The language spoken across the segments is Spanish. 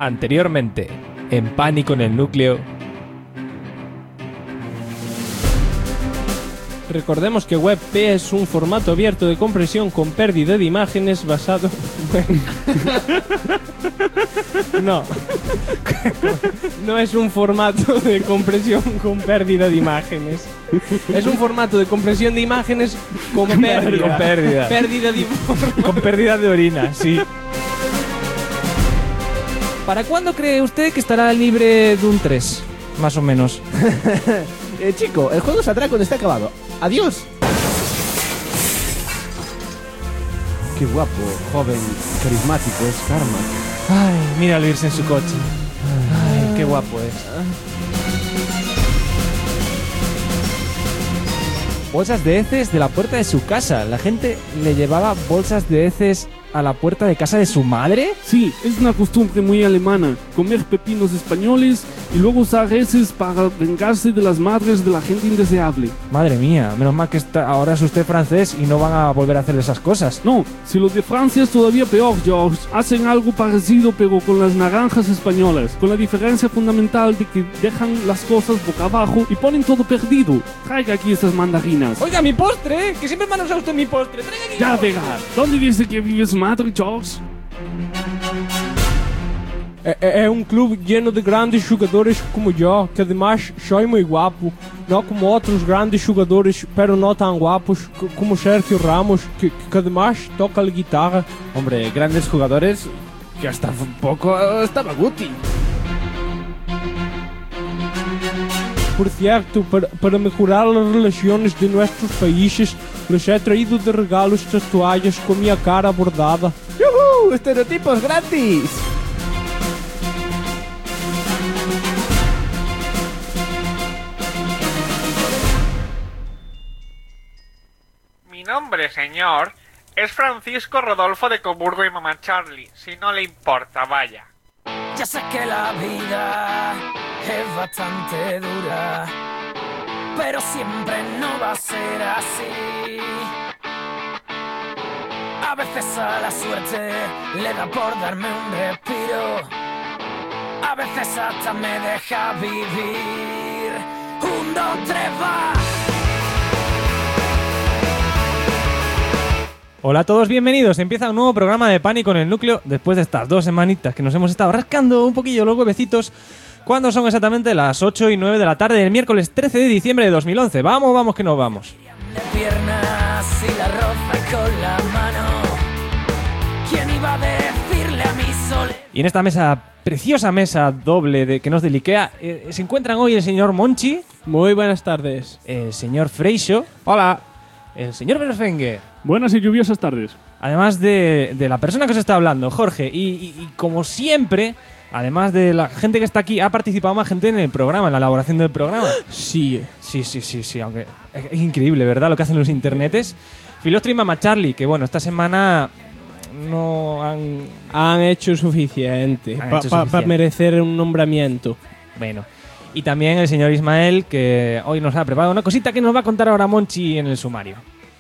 Anteriormente, en Pánico en el Núcleo. Recordemos que WebP es un formato abierto de compresión con pérdida de imágenes basado... No. No es un formato de compresión con pérdida de imágenes. Es un formato de compresión de imágenes con pérdida. Con pérdida. Pérdida de información. Con pérdida de orina, sí. ¿Para cuándo cree usted que estará libre de un 3? Más o menos. Chico, el juego saldrá cuando esté acabado. ¡Adiós! Qué guapo, joven, carismático es Carmack. Ay, míralo irse en su coche. Ay, qué guapo es. Bolsas de heces de la puerta de su casa. La gente le llevaba bolsas de heces a la puerta de casa de su madre. Sí, es una costumbre muy alemana, comer pepinos españoles y luego usar heces para vengarse de las madres de la gente indeseable. Madre mía, menos mal que ahora es usted francés y no van a volver a hacer esas cosas. No, si los de Francia es todavía peor, George. Hacen algo parecido pero con las naranjas españolas, con la diferencia fundamental de que dejan las cosas boca abajo y ponen todo perdido. Traiga aquí esas mandarinas. Oiga, mi postre, que siempre me han usado usted mi postre. Traiga aquí. Ya verá, ¿dónde dice que vives madre, George? É um clube lleno de grandes jogadores como eu, que además soy muy guapo, no como otros grandes jugadores, pero no tan guapos, como Sergio Ramos, que además toca la guitarra. Hombre, grandes jugadores que hasta un poco estaba Guti. Por cierto, para mejorar las relaciones de nuestros países, les he traído de regalo estas toallas con mi cara bordada. ¡Yuhu! ¡Estereotipos gratis! Mi nombre, señor, es Francisco Rodolfo de Coburgo y Mamá Charlie, si no le importa, vaya. Ya sé que la vida es bastante dura, pero siempre no va a ser así. A veces a la suerte le da por darme un respiro, a veces hasta me deja vivir. 1, 2, 3, va. Hola a todos, bienvenidos. Empieza un nuevo programa de Pánico en el Núcleo después de estas 2 semanitas que nos hemos estado rascando un poquillo los huevecitos cuando son exactamente las 8 y 9 de la tarde del miércoles 13 de diciembre de 2011. Vamos que nos vamos. De piernas y la roza con la mano. ¿Quién iba a decirle a mi sol? Y en esta mesa, preciosa mesa doble que nos del Ikea, se encuentran hoy el señor Monchi. Muy buenas tardes. El señor Freixo. Hola. El señor Verfengue. Buenas y lluviosas tardes. Además de la persona que os está hablando, Jorge. Y como siempre, además de la gente que está aquí, ha participado más gente en el programa, en la elaboración del programa. Sí. Sí, aunque es increíble, ¿verdad? Lo que hacen los internetes. Filostro y Mamá Charlie, que bueno, esta semana no han hecho suficiente para merecer un nombramiento. Bueno. Y también el señor Ismael, que hoy nos ha preparado una cosita que nos va a contar ahora Monchi en el sumario.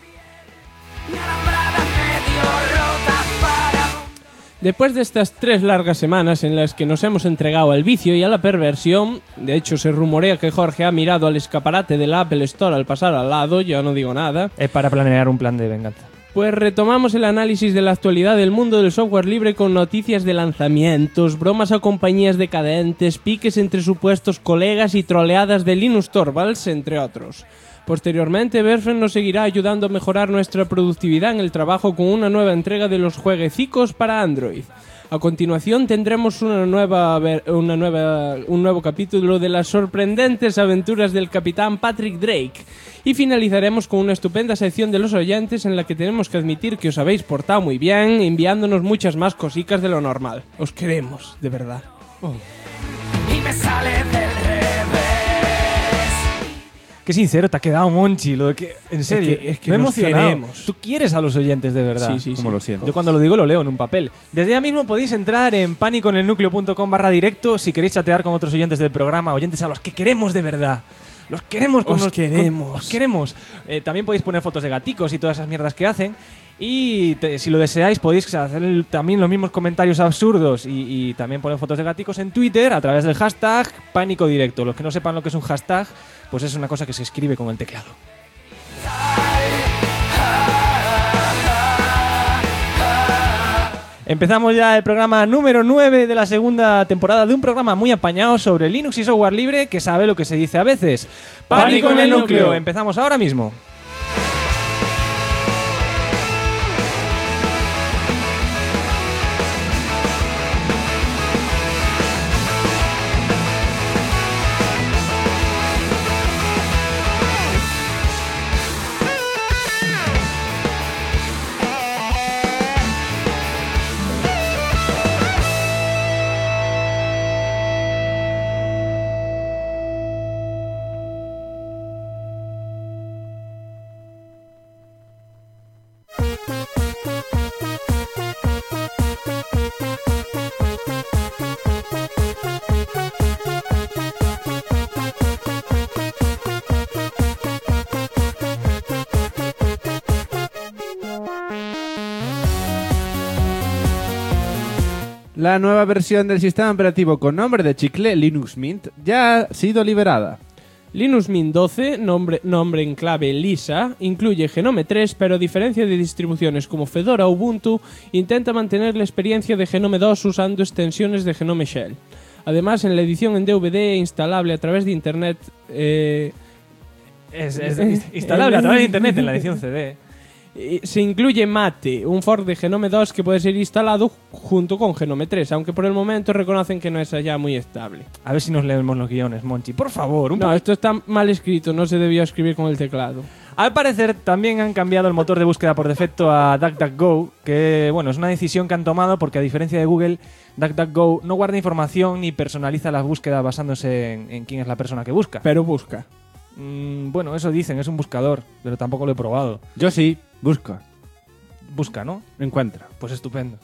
Después de estas 3 largas semanas en las que nos hemos entregado al vicio y a la perversión, de hecho se rumorea que Jorge ha mirado al escaparate del Apple Store al pasar al lado, yo no digo nada. Es para planear un plan de venganza. Pues retomamos el análisis de la actualidad del mundo del software libre con noticias de lanzamientos, bromas a compañías decadentes, piques entre supuestos colegas y troleadas de Linus Torvalds, entre otros. Posteriormente, Verfen nos seguirá ayudando a mejorar nuestra productividad en el trabajo con una nueva entrega de los jueguecicos para Android. A continuación tendremos un nuevo capítulo de las sorprendentes aventuras del capitán Patrick Drake. Y finalizaremos con una estupenda sección de los oyentes en la que tenemos que admitir que os habéis portado muy bien, enviándonos muchas más cositas de lo normal. Os queremos, de verdad. Oh. Y me sale del revés. Qué sincero te ha quedado, Monchi, lo de que, en serio, es que me he nos emocionado. queremos. Tú quieres a los oyentes de verdad. Sí. Como lo siento. Yo cuando lo digo lo leo en un papel. Desde ya mismo podéis entrar en paniconelnucleo.com/directo si queréis chatear con otros oyentes del programa, oyentes a los que queremos de verdad. Los queremos. Os queremos. Os queremos. También podéis poner fotos de gaticos y todas esas mierdas que hacen. Y si lo deseáis podéis hacer también los mismos comentarios absurdos y también poner fotos de gaticos en Twitter a través del hashtag Pánico Directo. Los que no sepan lo que es un hashtag, pues es una cosa que se escribe con el teclado. Empezamos ya el programa número 9 de la segunda temporada de un programa muy apañado sobre Linux y software libre que sabe lo que se dice a veces. ¡Pánico en el núcleo! Empezamos ahora mismo. La nueva versión del sistema operativo con nombre de chicle, Linux Mint, ya ha sido liberada. Linux Mint 12, nombre en clave Lisa, incluye Genome 3, pero a diferencia de distribuciones como Fedora o Ubuntu, intenta mantener la experiencia de Genome 2 usando extensiones de Genome Shell. Además, en la edición en DVD instalable a través de Internet... instalable a través de Internet en la edición CD. Se incluye Mate, un fork de Genome 2 que puede ser instalado junto con Genome 3, aunque por el momento reconocen que no es allá muy estable. A ver si nos leemos los guiones, Monchi. Por favor, No, esto está mal escrito, no se debió escribir con el teclado. Al parecer también han cambiado el motor de búsqueda por defecto a DuckDuckGo, que bueno, es una decisión que han tomado porque a diferencia de Google, DuckDuckGo no guarda información ni personaliza las búsquedas basándose en quién es la persona que busca. Pero busca. Bueno, eso dicen, es un buscador, pero tampoco lo he probado. Yo sí, busca. Busca, ¿no? Encuentra. Pues estupendo.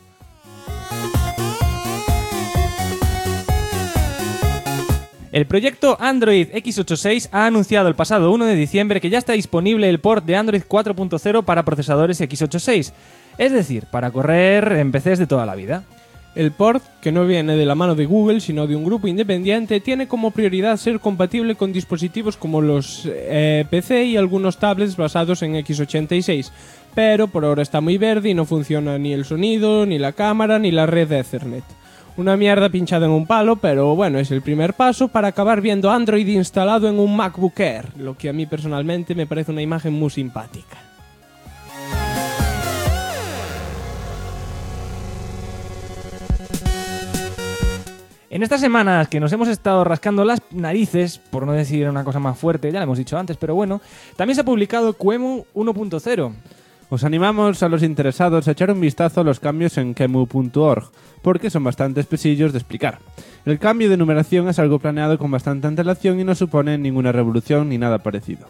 El proyecto Android x86 ha anunciado el pasado 1 de diciembre que ya está disponible el port de Android 4.0 para procesadores x86, es decir, para correr en PCs de toda la vida. El port, que no viene de la mano de Google, sino de un grupo independiente, tiene como prioridad ser compatible con dispositivos como los PC y algunos tablets basados en x86, pero por ahora está muy verde y no funciona ni el sonido, ni la cámara, ni la red de Ethernet. Una mierda pinchada en un palo, pero bueno, es el primer paso para acabar viendo Android instalado en un MacBook Air, lo que a mí personalmente me parece una imagen muy simpática. En estas semanas que nos hemos estado rascando las narices, por no decir una cosa más fuerte, ya lo hemos dicho antes, pero bueno, también se ha publicado QEMU 1.0. Os animamos a los interesados a echar un vistazo a los cambios en qemu.org, porque son bastante espesillos de explicar. El cambio de numeración es algo planeado con bastante antelación y no supone ninguna revolución ni nada parecido.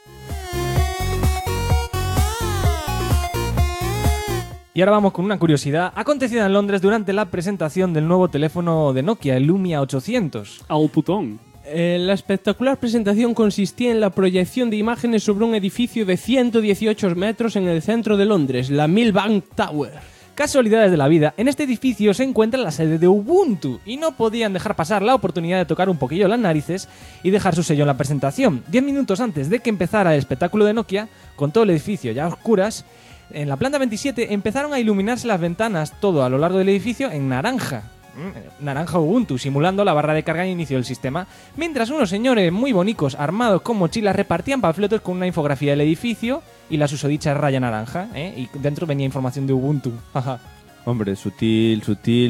Y ahora vamos con una curiosidad acontecida en Londres durante la presentación del nuevo teléfono de Nokia, el Lumia 800. Al putón. La espectacular presentación consistía en la proyección de imágenes sobre un edificio de 118 metros en el centro de Londres, la Millbank Tower. Casualidades de la vida, en este edificio se encuentra la sede de Ubuntu y no podían dejar pasar la oportunidad de tocar un poquillo las narices y dejar su sello en la presentación. 10 minutos antes de que empezara el espectáculo de Nokia, con todo el edificio ya a oscuras, en la planta 27 empezaron a iluminarse las ventanas todo a lo largo del edificio en naranja. Naranja Ubuntu, simulando la barra de carga al inicio del sistema, mientras unos señores muy bonicos armados con mochilas repartían panfletos con una infografía del edificio y la susodicha raya naranja, y dentro venía información de Ubuntu. Hombre, sutil.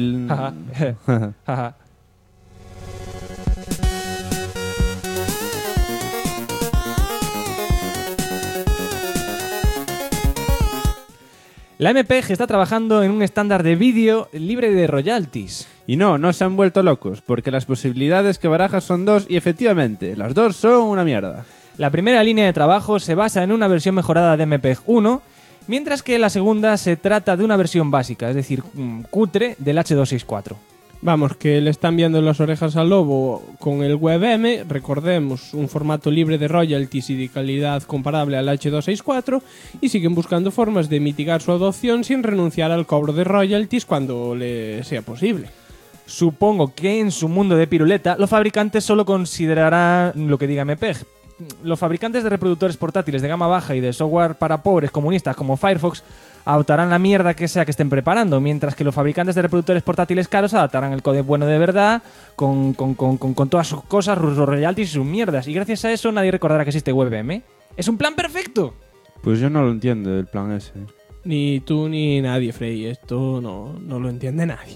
La MPG está trabajando en un estándar de vídeo libre de royalties. Y no se han vuelto locos, porque las posibilidades que barajas son dos y efectivamente, las dos son una mierda. La primera línea de trabajo se basa en una versión mejorada de MPEG 1, mientras que la segunda se trata de una versión básica, es decir, cutre del H264. Vamos, que le están viendo las orejas al lobo con el WebM, recordemos, un formato libre de royalties y de calidad comparable al H264, y siguen buscando formas de mitigar su adopción sin renunciar al cobro de royalties cuando le sea posible. Supongo que en su mundo de piruleta, los fabricantes solo considerarán lo que diga MPEG. Los fabricantes de reproductores portátiles de gama baja y de software para pobres comunistas como Firefox adoptarán la mierda que sea que estén preparando, mientras que los fabricantes de reproductores portátiles caros adaptarán el códec bueno de verdad con todas sus cosas, sus royalties y sus mierdas. Y gracias a eso nadie recordará que existe WebM. ¡Es un plan perfecto! Pues yo no lo entiendo, el plan ese. Ni tú ni nadie, Frey. Esto no lo entiende nadie.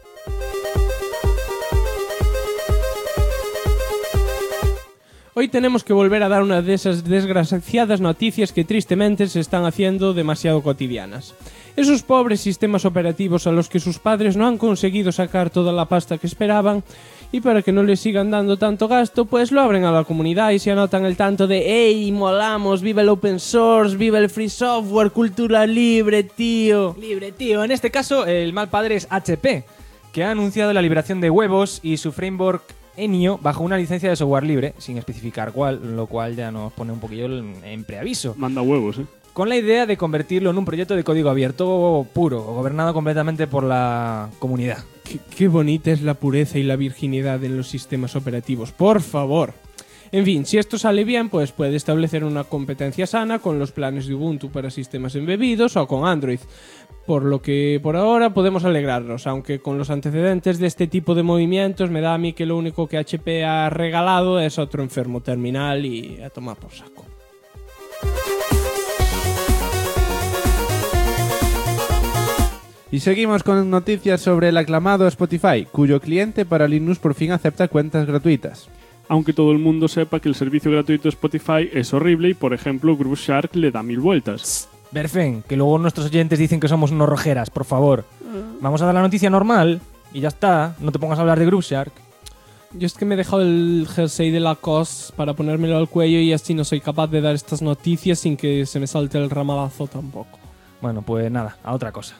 Hoy tenemos que volver a dar una de esas desgraciadas noticias que tristemente se están haciendo demasiado cotidianas. Esos pobres sistemas operativos a los que sus padres no han conseguido sacar toda la pasta que esperaban, y para que no les sigan dando tanto gasto, pues lo abren a la comunidad y se anotan el tanto de ¡Ey, molamos! ¡Viva el open source! ¡Viva el free software! ¡Cultura libre, tío! Libre, tío. En este caso, el mal padre es HP, que ha anunciado la liberación de huevos y su framework Enio bajo una licencia de software libre, sin especificar cuál, lo cual ya nos pone un poquillo en preaviso. Manda huevos, Con la idea de convertirlo en un proyecto de código abierto puro, gobernado completamente por la comunidad. Qué bonita es la pureza y la virginidad en los sistemas operativos, por favor. En fin, si esto sale bien, pues puede establecer una competencia sana con los planes de Ubuntu para sistemas embebidos o con Android. Por lo que por ahora podemos alegrarnos, aunque con los antecedentes de este tipo de movimientos me da a mí que lo único que HP ha regalado es otro enfermo terminal y a tomar por saco. Y seguimos con noticias sobre el aclamado Spotify, cuyo cliente para Linux por fin acepta cuentas gratuitas. Aunque todo el mundo sepa que el servicio gratuito de Spotify es horrible y, por ejemplo, Groove Shark le da 1000 vueltas. Berfen, que luego nuestros oyentes dicen que somos unos rojeras, por favor. Vamos a dar la noticia normal y ya está. No te pongas a hablar de Groove Shark. Yo es que me he dejado el jersey de Lacoste para ponérmelo al cuello y así no soy capaz de dar estas noticias sin que se me salte el ramalazo tampoco. Bueno, pues nada, a otra cosa.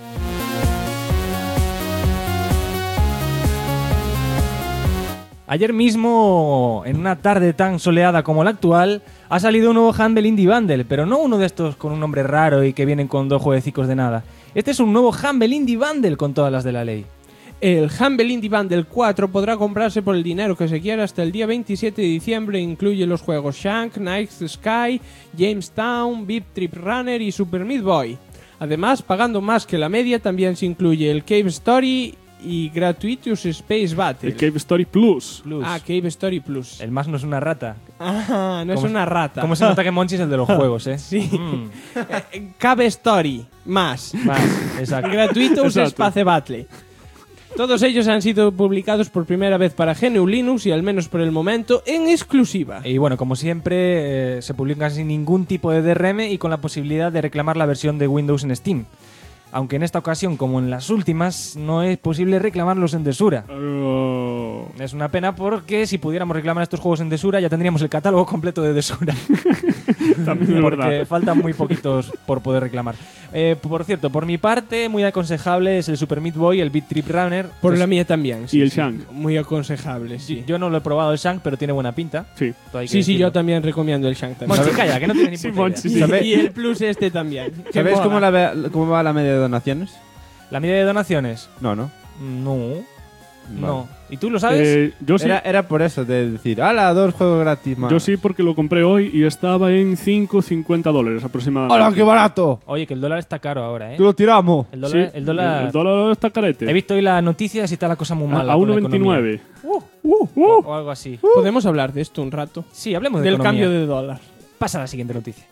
Ayer mismo, en una tarde tan soleada como la actual, ha salido un nuevo Humble Indie Bundle, pero no uno de estos con un nombre raro y que vienen con 2 jueguecicos de nada. Este es un nuevo Humble Indie Bundle con todas las de la ley. El Humble Indie Bundle 4 podrá comprarse por el dinero que se quiera hasta el día 27 de diciembre. Incluye los juegos Shank, Night Sky, Jamestown, Beep Trip Runner y Super Meat Boy. Además, pagando más que la media, también se incluye el Cave Story y Gratuitous Space Battle. El Cave Story Plus. Ah, Cave Story Plus. El más no es una rata. Ah, no es una rata. ¿Cómo se nota que Monchi es el de los juegos, Sí. Cave Story, más. Exacto. Gratuitous Exacto. Space Battle. Todos ellos han sido publicados por primera vez para GNU Linux y al menos por el momento en exclusiva. Y bueno, como siempre, se publican sin ningún tipo de DRM y con la posibilidad de reclamar la versión de Windows en Steam. Aunque en esta ocasión, como en las últimas, no es posible reclamarlos en Desura. Es una pena porque si pudiéramos reclamar estos juegos en Desura ya tendríamos el catálogo completo de Desura. También es Porque verdad. faltan muy poquitos por poder reclamar. Por cierto, por mi parte, muy aconsejable es el Super Meat Boy, el Beat Trip Runner. Por Pues, la mía también. Y el Shank. Muy aconsejable, sí. yo no lo he probado el Shank, pero tiene buena pinta. Sí. Todo hay que Sí, decirlo. yo también recomiendo el Shank también. Monchi, calla, que no tienes ni Sí, puta Monchi, idea. sí. Y el Plus este también. que ¿Sabéis mola. cómo va la media de donaciones? ¿La media de donaciones? No, ¿no? No. Vale. No. ¿Y tú lo sabes? Yo sí. Era por eso, de decir, ¡hala, 2 juegos gratis más! Yo sí, porque lo compré hoy y estaba en $5.50 aproximadamente. ¡Hala, qué barato! Oye, que el dólar está caro ahora, ¿eh? ¡Que lo tiramos! El Sí, dólar, el dólar... el dólar está carete. He visto hoy las noticias y está la cosa muy mala. A con la economía. 1.29. O algo así. Podemos hablar de esto un rato. Sí, hablemos de Del economía. cambio de dólar. Pasa a la siguiente noticia.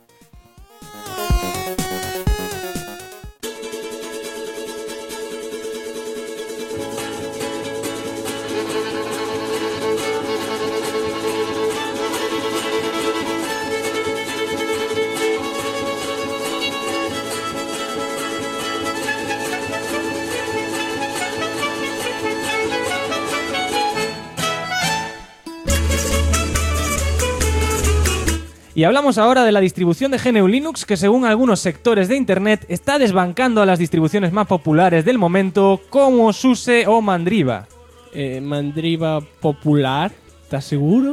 Y hablamos ahora de la distribución de GNU Linux, que según algunos sectores de internet está desbancando a las distribuciones más populares del momento, como SUSE o Mandriva. Mandriva popular, ¿estás seguro?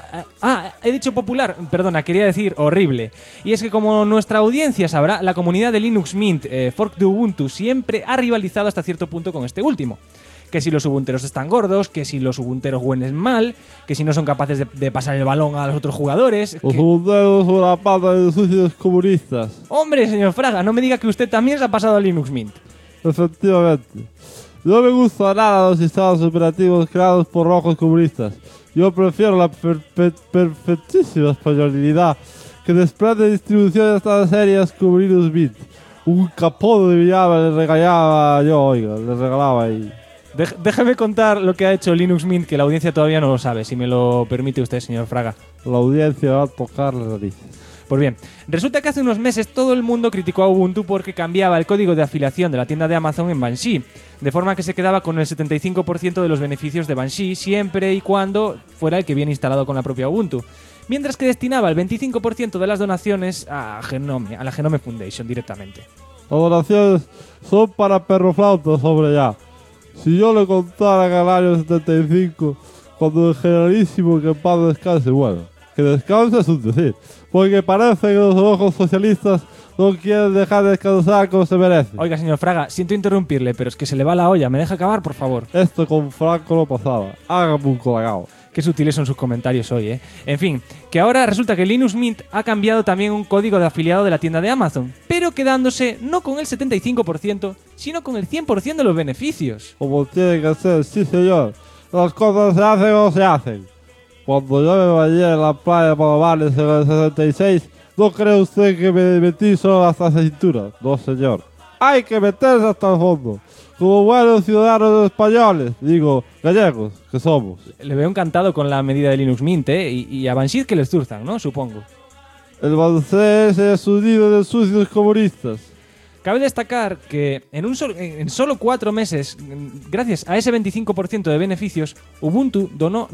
He dicho popular, perdona, quería decir horrible. Y es que como nuestra audiencia sabrá, la comunidad de Linux Mint, fork de Ubuntu, siempre ha rivalizado hasta cierto punto con este último. Que si los ubunteros están gordos, que si los ubunteros huelen mal, que si no son capaces de pasar el balón a los otros jugadores. Los ubunteros son la pata de sucios comunistas. Hombre, señor Fraga, no me diga que usted también se ha pasado a Linux Mint. Efectivamente. No me gustan nada los sistemas operativos creados por rojos comunistas. Yo prefiero la perfectísima españolidad que desprende distribuciones tan serias como Linux Mint. Un capón de Villava le regalaba yo, oiga, le regalaba ahí. Déjeme contar lo que ha hecho Linux Mint, que la audiencia todavía no lo sabe, si me lo permite usted, señor Fraga. La audiencia va a tocar las narices. Pues bien, resulta que hace unos meses todo el mundo criticó a Ubuntu porque cambiaba el código de afiliación de la tienda de Amazon en Banshee, de forma que se quedaba con el 75% de los beneficios de Banshee siempre y cuando fuera el que viene instalado con la propia Ubuntu, mientras que destinaba el 25% de las donaciones a la Genome Foundation directamente. Las donaciones son para perroflautas, hombre, ya. Si yo le contara que al año 75, cuando el generalísimo que en paz descanse, bueno, que descanse es un decir, porque parece que los ojos socialistas no quieren dejar descansar como se merece. Oiga, señor Fraga, siento interrumpirle, pero es que se le va la olla. ¿Me deja acabar, por favor? Esto con Franco no pasaba. Hágame un colagao. Qué sutiles son sus comentarios hoy, ¿eh? En fin, que ahora resulta que Linux Mint ha cambiado también un código de afiliado de la tienda de Amazon, pero quedándose no con el 75%, sino con el 100% de los beneficios. Como tiene que ser, sí señor. Las cosas se hacen o se hacen. Cuando yo me bañé en la playa de Palomares en el 66, ¿no cree usted que me metí solo hasta la cintura? No, señor. Hay que meterse hasta el fondo. Como buenos ciudadanos españoles, digo, gallegos, que somos. Le veo encantado con la medida de Linux Mint, ¿eh? Y a Banshee que les zurzan, ¿no? Supongo. El Banshee es un nido de sucios comunistas. Cabe destacar que en solo 4 meses, gracias a ese 25% de beneficios, Ubuntu donó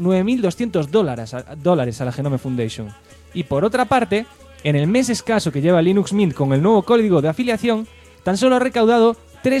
$9.200 a la Genome Foundation. Y por otra parte, en el mes escaso que lleva Linux Mint con el nuevo código de afiliación, tan solo ha recaudado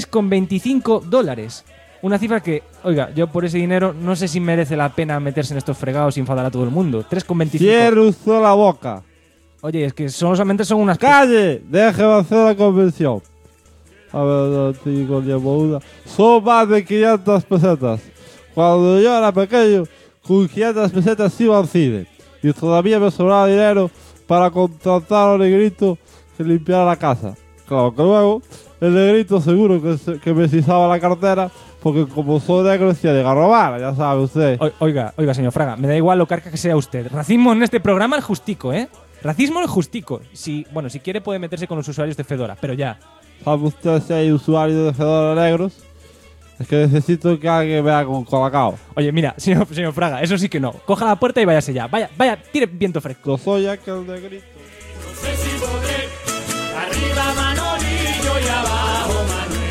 $3,25. Una cifra que, oiga, yo por ese dinero no sé si merece la pena meterse en estos fregados y enfadar a todo el mundo. 3,25. Cierre usted la boca. Oye, es que solamente son unas... ¡Calle! Déjeme hacer la convención. A ver, no tengo tiempo una. Son más de 500 pesetas. Cuando yo era pequeño, con 500 pesetas iba al cine. Y todavía me sobraba dinero para contratar a un negrito que limpiara la casa. Claro que luego, el negrito seguro que me sisaba la cartera, porque como soy negro decía de robar, ya sabe usted. Oiga, señor Fraga, me da igual lo carca que sea usted. Racismo en este programa el justico, ¿eh? Racismo el justico. Si quiere puede meterse con los usuarios de Fedora, pero ya. ¿Sabe usted si hay usuarios de Fedora negros? Es que necesito que alguien me haga un colacao. Oye, mira, señor Fraga, eso sí que no. Coja la puerta y váyase ya. Vaya, tire viento fresco. Yo soy aquel negrito. No sé si podré. Arriba Manolillo y abajo Manuel.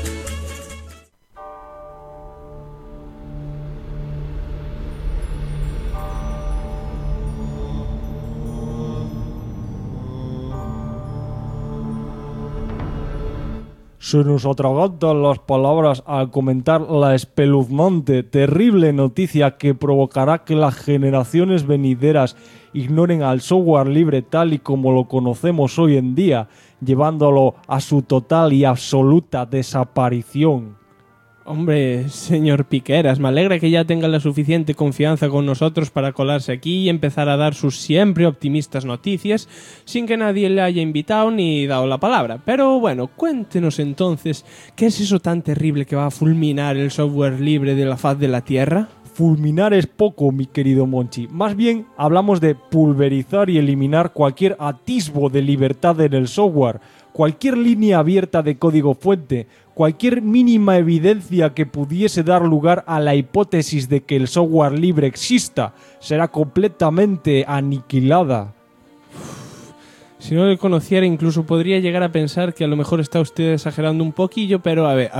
Se nos atragantan las palabras al comentar la espeluznante, terrible noticia que provocará que las generaciones venideras ignoren al software libre tal y como lo conocemos hoy en día, llevándolo a su total y absoluta desaparición. Hombre, señor Piqueras, me alegra que ya tenga la suficiente confianza con nosotros para colarse aquí y empezar a dar sus siempre optimistas noticias sin que nadie le haya invitado ni dado la palabra. Pero bueno, cuéntenos entonces, ¿qué es eso tan terrible que va a fulminar el software libre de la faz de la Tierra? Fulminar es poco, mi querido Monchi. Más bien hablamos de pulverizar y eliminar cualquier atisbo de libertad en el software, cualquier línea abierta de código fuente, cualquier mínima evidencia que pudiese dar lugar a la hipótesis de que el software libre exista será completamente aniquilada. Si no le conociera, incluso podría llegar a pensar que a lo mejor está usted exagerando un poquillo, pero a ver.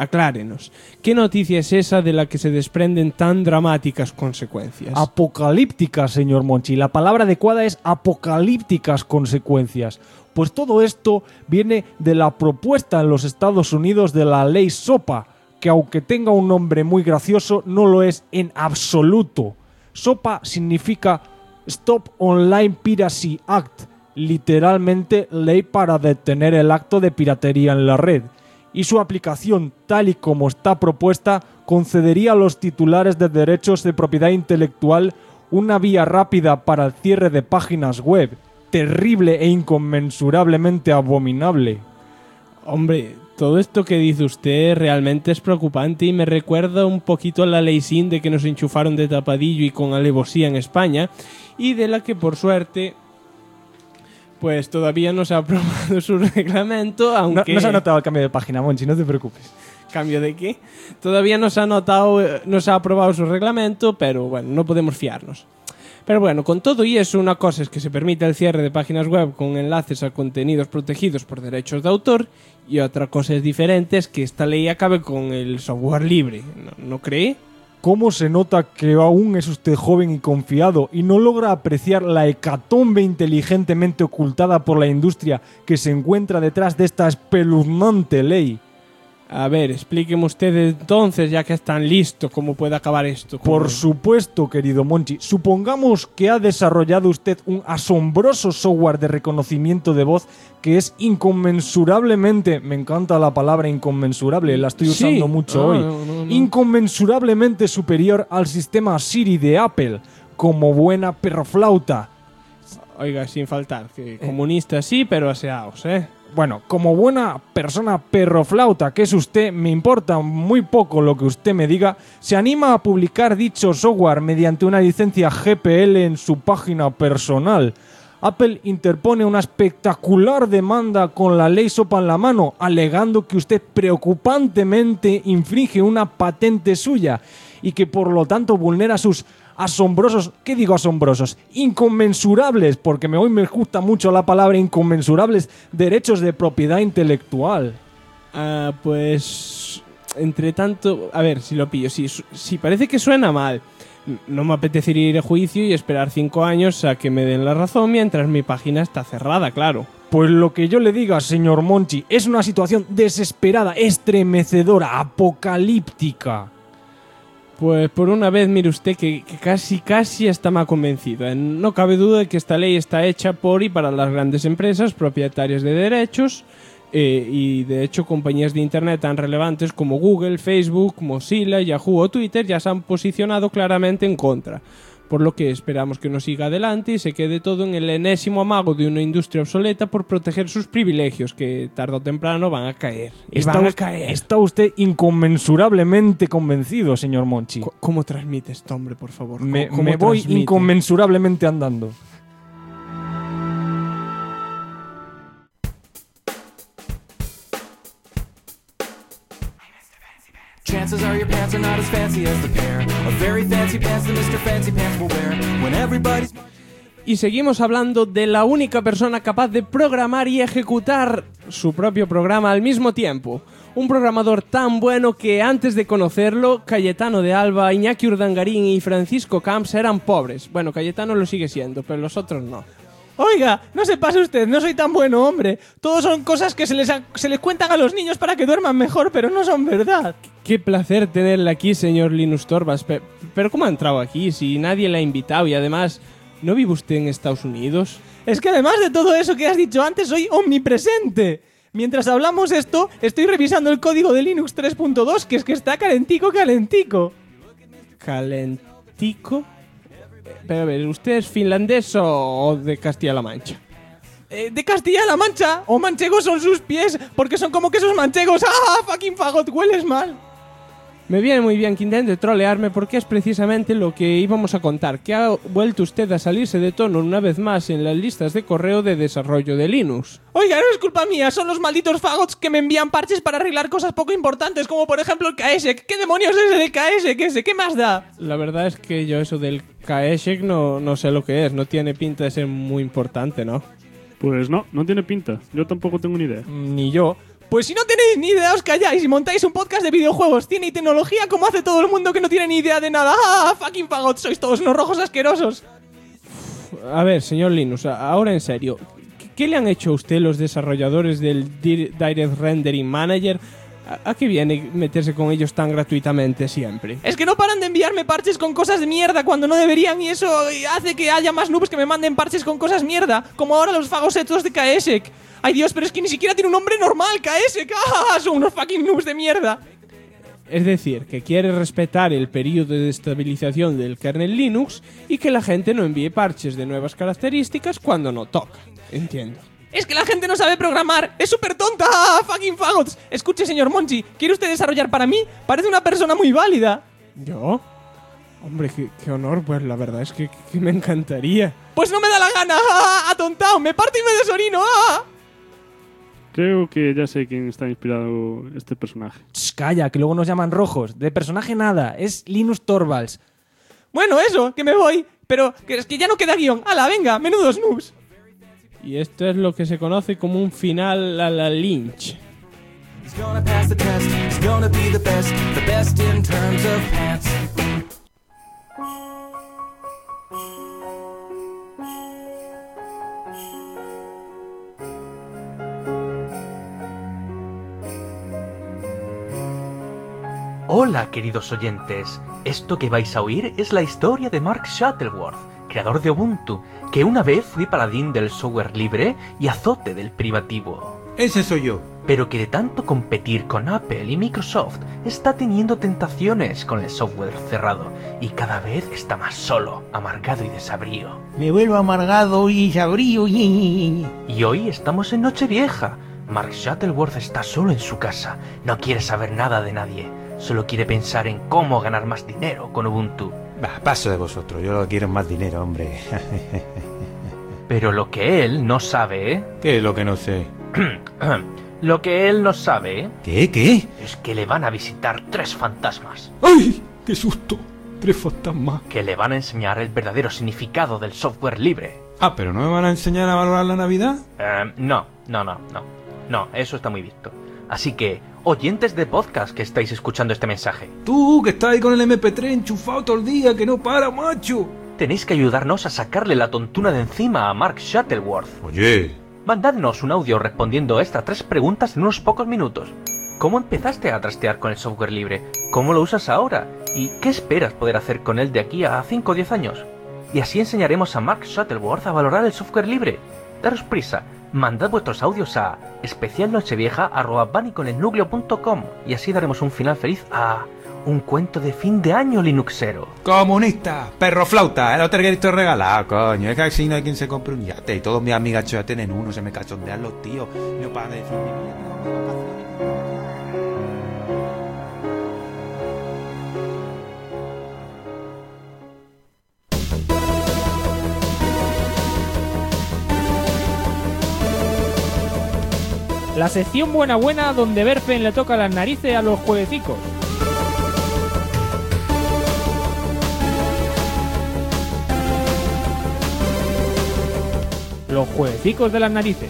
Aclárenos, ¿qué noticia es esa de la que se desprenden tan dramáticas consecuencias? Apocalípticas, señor Monchi. La palabra adecuada es apocalípticas consecuencias. Pues todo esto viene de la propuesta en los Estados Unidos de la ley SOPA, que aunque tenga un nombre muy gracioso, no lo es en absoluto. SOPA significa Stop Online Piracy Act, literalmente ley para detener el acto de piratería en la red. Y su aplicación, tal y como está propuesta, concedería a los titulares de derechos de propiedad intelectual una vía rápida para el cierre de páginas web. Terrible e inconmensurablemente abominable. Hombre, todo esto que dice usted realmente es preocupante y me recuerda un poquito a la ley SIN de que nos enchufaron de tapadillo y con alevosía en España, y de la que por suerte pues todavía no se ha aprobado su reglamento, aunque... No se ha notado el cambio de página, Monchi, no te preocupes. ¿Cambio de qué? Todavía no se ha aprobado su reglamento, pero bueno, no podemos fiarnos. Pero bueno, con todo y eso, una cosa es que se permite el cierre de páginas web con enlaces a contenidos protegidos por derechos de autor, y otra cosa es diferente, es que esta ley acabe con el software libre, ¿no cree? ¿Cómo se nota que aún es usted joven y confiado y no logra apreciar la hecatombe inteligentemente ocultada por la industria que se encuentra detrás de esta espeluznante ley? A ver, explíqueme usted entonces, ya que es tan listo, cómo puede acabar esto. Por supuesto, querido Monchi. Supongamos que ha desarrollado usted un asombroso software de reconocimiento de voz que es inconmensurablemente, me encanta la palabra inconmensurable, la estoy usando mucho hoy, inconmensurablemente superior al sistema Siri de Apple, como buena perroflauta. Oiga, sin faltar, que comunista sí, pero aseaos, Bueno, como buena persona perroflauta que es usted, me importa muy poco lo que usted me diga, se anima a publicar dicho software mediante una licencia GPL en su página personal. Apple interpone una espectacular demanda con la ley SOPA en la mano, alegando que usted preocupantemente infringe una patente suya y que por lo tanto vulnera sus asombrosos, ¿qué digo asombrosos? Inconmensurables, porque hoy me gusta mucho la palabra inconmensurables, derechos de propiedad intelectual. Pues entre tanto, a ver si lo pillo, si parece que suena mal. No me apetecería ir a juicio y esperar 5 años a que me den la razón mientras mi página está cerrada, claro. Pues lo que yo le diga, señor Monchi, es una situación desesperada, estremecedora, apocalíptica. Pues por una vez, mire usted que casi está más convencido. No cabe duda de que esta ley está hecha por y para las grandes empresas propietarias de derechos y de hecho compañías de internet tan relevantes como Google, Facebook, Mozilla, Yahoo o Twitter ya se han posicionado claramente en contra. Por lo que esperamos que no siga adelante y se quede todo en el enésimo amago de una industria obsoleta por proteger sus privilegios, que tarde o temprano van a caer. Está usted inconmensurablemente convencido, señor Monchi. ¿Cómo transmite este hombre, por favor? Me voy inconmensurablemente andando. Chances are your pants are not as fancy as the pair of very fancy pants that Mr. Fancy Pants will wear when everybody's... Y seguimos hablando de la única persona capaz de programar y ejecutar su propio programa al mismo tiempo. Un programador tan bueno que antes de conocerlo, Cayetano de Alba, Iñaki Urdangarín y Francisco Camps eran pobres. Bueno, Cayetano lo sigue siendo, pero los otros no. Oiga, no se pase usted, no soy tan bueno, hombre. Todos son cosas que se les cuentan a los niños para que duerman mejor, pero no son verdad. Qué placer tenerle aquí, señor Linus Torvalds. Pero ¿cómo ha entrado aquí si nadie le ha invitado y además no vive usted en Estados Unidos? Es que además de todo eso que has dicho antes, soy omnipresente. Mientras hablamos esto, estoy revisando el código de Linux 3.2, que es que está calentico. ¿Calentico? Pero a ver, ¿usted es finlandés o de Castilla-La Mancha? De Castilla-La Mancha, o manchegos son sus pies, porque son como quesos manchegos. ¡Ah, fucking fagot, hueles mal! Me viene muy bien que intente trolearme porque es precisamente lo que íbamos a contar, que ha vuelto usted a salirse de tono una vez más en las listas de correo de desarrollo de Linux. Oiga, no es culpa mía, son los malditos fagots que me envían parches para arreglar cosas poco importantes, como por ejemplo el KSEC. ¿Qué demonios es el KSEC ese? ¿Qué más da? La verdad es que yo eso del KSEC no sé lo que es, no tiene pinta de ser muy importante, ¿no? Pues no tiene pinta. Yo tampoco tengo ni idea. Ni yo. Pues si no tenéis ni idea, os calláis y montáis un podcast de videojuegos, cine y tecnología como hace todo el mundo que no tiene ni idea de nada. ¡Ah, fucking fagot! Sois todos unos rojos asquerosos. A ver, señor Linus, ahora en serio, ¿qué le han hecho a usted los desarrolladores del Direct Rendering Manager? ¿A qué viene meterse con ellos tan gratuitamente siempre? Es que no paran de enviarme parches con cosas de mierda cuando no deberían y eso hace que haya más noobs que me manden parches con cosas mierda, como ahora los fagosetos de Kaesek. Ay Dios, pero es que ni siquiera tiene un nombre normal, Kaesek. ¡Ah, son unos fucking noobs de mierda! Es decir, que quiere respetar el periodo de estabilización del kernel Linux y que la gente no envíe parches de nuevas características cuando no toca. Entiendo. Es que la gente no sabe programar. ¡Es súper tonta! ¡Ah, fucking fagots! Escuche, señor Monchi, ¿quiere usted desarrollar para mí? Parece una persona muy válida. ¿Yo? Hombre, qué honor, pues la verdad es que me encantaría. Pues no me da la gana. ¡Ah, atontado! ¡Me parto y me desorino! ¡Ah! Creo que ya sé quién está inspirado este personaje. Shh, calla, que luego nos llaman rojos. De personaje nada, es Linus Torvalds. Bueno, eso, que me voy. Pero que es que ya no queda guión. ¡Hala, venga! ¡Menudos noobs! Y esto es lo que se conoce como un final a la Lynch. He's gonna pass the test, he's gonna be the best in terms of pants. Hola, queridos oyentes. Esto que vais a oír es la historia de Mark Shuttleworth, creador de Ubuntu, que una vez fue paladín del software libre y azote del privativo. Ese soy yo. Pero que de tanto competir con Apple y Microsoft está teniendo tentaciones con el software cerrado y cada vez está más solo, amargado y desabrío. Me vuelvo amargado y sabrío. Y hoy estamos en Nochevieja. Mark Shuttleworth está solo en su casa, no quiere saber nada de nadie, solo quiere pensar en cómo ganar más dinero con Ubuntu. Bah, paso de vosotros, yo lo que quiero es más dinero, hombre. Pero lo que él no sabe... ¿Qué es lo que no sé? Lo que él no sabe... ¿Qué? Es que le van a visitar 3 fantasmas. ¡Ay! ¡Qué susto! 3 fantasmas. Que le van a enseñar el verdadero significado del software libre. Ah, ¿pero no me van a enseñar a valorar la Navidad? No, eso está muy visto. Así que, oyentes de podcast que estáis escuchando este mensaje... Tú, que estás ahí con el MP3 enchufado todo el día, que no para, macho. Tenéis que ayudarnos a sacarle la tontuna de encima a Mark Shuttleworth. Oye... Mandadnos un audio respondiendo a estas 3 preguntas en unos pocos minutos. ¿Cómo empezaste a trastear con el software libre? ¿Cómo lo usas ahora? ¿Y qué esperas poder hacer con él de aquí a 5 o 10 años? Y así enseñaremos a Mark Shuttleworth a valorar el software libre. Daros prisa, mandad vuestros audios a especialnochevieja@paniconelnucleo.com y así daremos un final feliz a un cuento de fin de año linuxero. Comunista, perro flauta, el hotel que te regalado, coño. Es que así no hay quien se compre un yate. Y todos mis amigas ya tienen uno, se me cachondean los tíos. No paran de decir ni mierda. La sección buena donde Berfen le toca las narices a los jueguecicos. Los jueguecicos de las narices.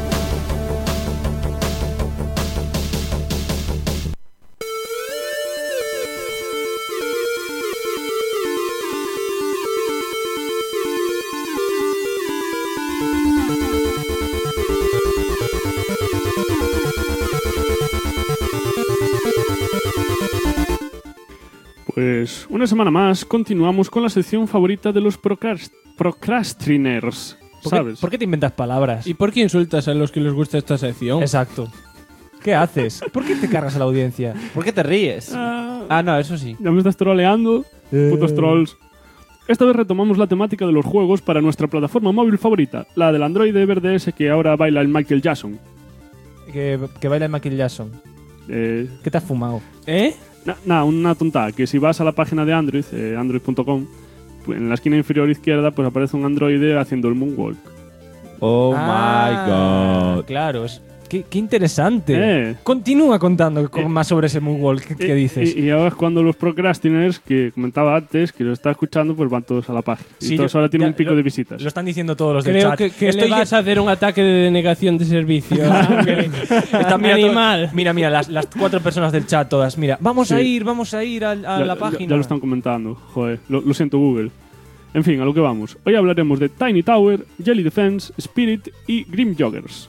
Pues una semana más continuamos con la sección favorita de los procrastiners, ¿sabes? ¿Por qué te inventas palabras? ¿Y por qué insultas a los que les gusta esta sección? Exacto. ¿Qué haces? ¿Por qué te cargas a la audiencia? ¿Por qué te ríes? Ah, No, eso sí. ya me estás troleando, putos trolls. Esta vez retomamos la temática de los juegos para nuestra plataforma móvil favorita, la del Android BRDS que ahora baila el Michael Jackson. Que baila el Michael Jackson. ¿Qué te has fumado? Una tontada, que si vas a la página de Android, android.com, pues en la esquina inferior izquierda pues aparece un androide haciendo el moonwalk. Oh my god. Claro, Qué interesante. Continúa contando más sobre ese Moonwalk que dices. Y ahora es cuando los procrastiners, que comentaba antes, que lo está escuchando, pues van todos a la página. Sí, y todos ahora tienen un pico de visitas. Lo están diciendo todos los del Creo chat. que le vas a hacer un ataque de denegación de servicio. Animal. Mira, las 4 personas del chat todas. Mira, vamos a ir a la página. Ya lo están comentando. Joder, lo siento, Google. En fin, a lo que vamos. Hoy hablaremos de Tiny Tower, Jelly Defense, Spirit y Grim Joggers.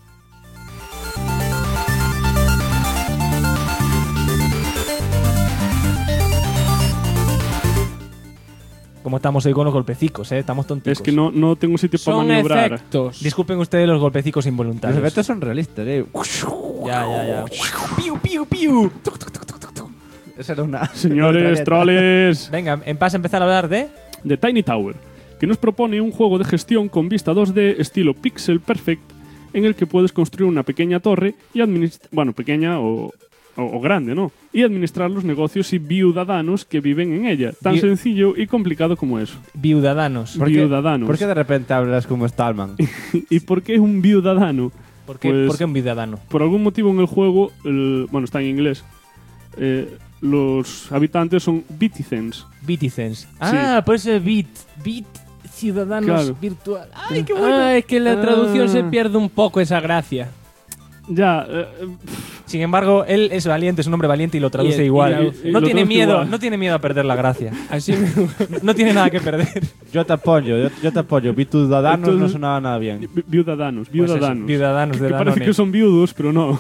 Como estamos hoy con los golpecicos, estamos tonticos. Es que no tengo sitio para maniobrar. Efectos. Disculpen ustedes los golpecicos involuntarios. Los efectos son realistas, Ya. Piu, piu, piu. Esa era una... Señores, troles. Venga, vas a empezar a hablar de Tiny Tower, que nos propone un juego de gestión con vista 2D estilo Pixel Perfect, en el que puedes construir una pequeña torre y pequeña o grande, ¿no? Y administrar los negocios y ciudadanos que viven en ella. Tan sencillo y complicado como eso. Ciudadanos. ¿Por qué de repente hablas como Stallman? ¿Y por qué un ciudadano? ¿Por qué un ciudadano? Por algún motivo en el juego, está en inglés, los habitantes son Bitizens. Bitizens. Sí. Por eso es bit ciudadanos virtual. ¡Ay, qué bueno! Es que en la traducción se pierde un poco esa gracia. Ya. Sin embargo, él es valiente, es un hombre valiente y lo traduce igual. No tiene miedo a perder la gracia. Así no tiene nada que perder. Yo te apoyo. Ciudadanos no sonaba nada bien. Ciudadanos. Ciudadanos de que Danone. parece que son viudos, pero no.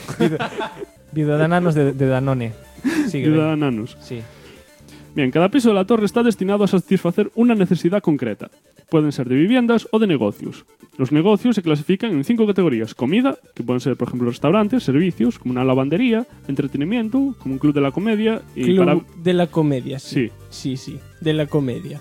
Ciudadanos de Danone. Ciudadanos. Sí. Bien, cada piso de la torre está destinado a satisfacer una necesidad concreta. Pueden ser de viviendas o de negocios. Los negocios se clasifican en 5 categorías. Comida, que pueden ser, por ejemplo, restaurantes, servicios, como una lavandería, entretenimiento, como un club de la comedia. Y de la comedia, sí. Sí, de la comedia.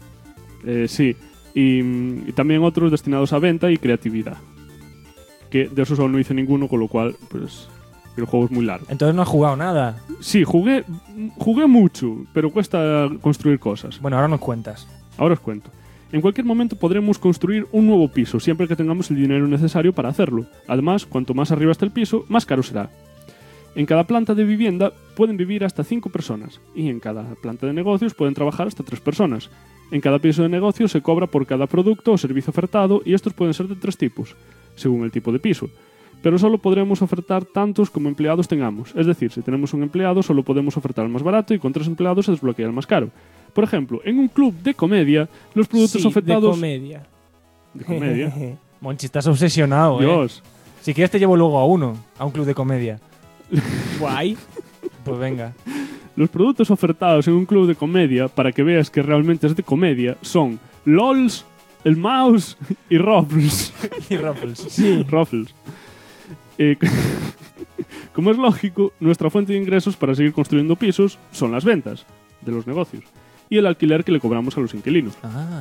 Sí. Y también otros destinados a venta y creatividad. Que de eso solo no hice ninguno, con lo cual, pues... el juego es muy largo. Entonces no has jugado nada. Sí, jugué mucho, pero cuesta construir cosas. Bueno, ahora nos cuentas. Ahora os cuento. En cualquier momento podremos construir un nuevo piso, siempre que tengamos el dinero necesario para hacerlo. Además, cuanto más arriba esté el piso, más caro será. En cada planta de vivienda pueden vivir hasta 5 personas, y en cada planta de negocios pueden trabajar hasta 3 personas. En cada piso de negocio se cobra por cada producto o servicio ofertado, y estos pueden ser de 3 tipos, según el tipo de piso. Pero solo podremos ofertar tantos como empleados tengamos. Es decir, si tenemos un empleado, solo podemos ofertar el más barato y con 3 empleados se desbloquea el más caro. Por ejemplo, en un club de comedia, los productos ofertados... de comedia. Monchi, estás obsesionado, Dios. Si quieres te llevo luego a un club de comedia. Guay. Pues venga. Los productos ofertados en un club de comedia, para que veas que realmente es de comedia, son LOLs, el mouse y Ruffles. Y Ruffles. Sí. Ruffles. Como es lógico, nuestra fuente de ingresos para seguir construyendo pisos son las ventas de los negocios y el alquiler que le cobramos a los inquilinos.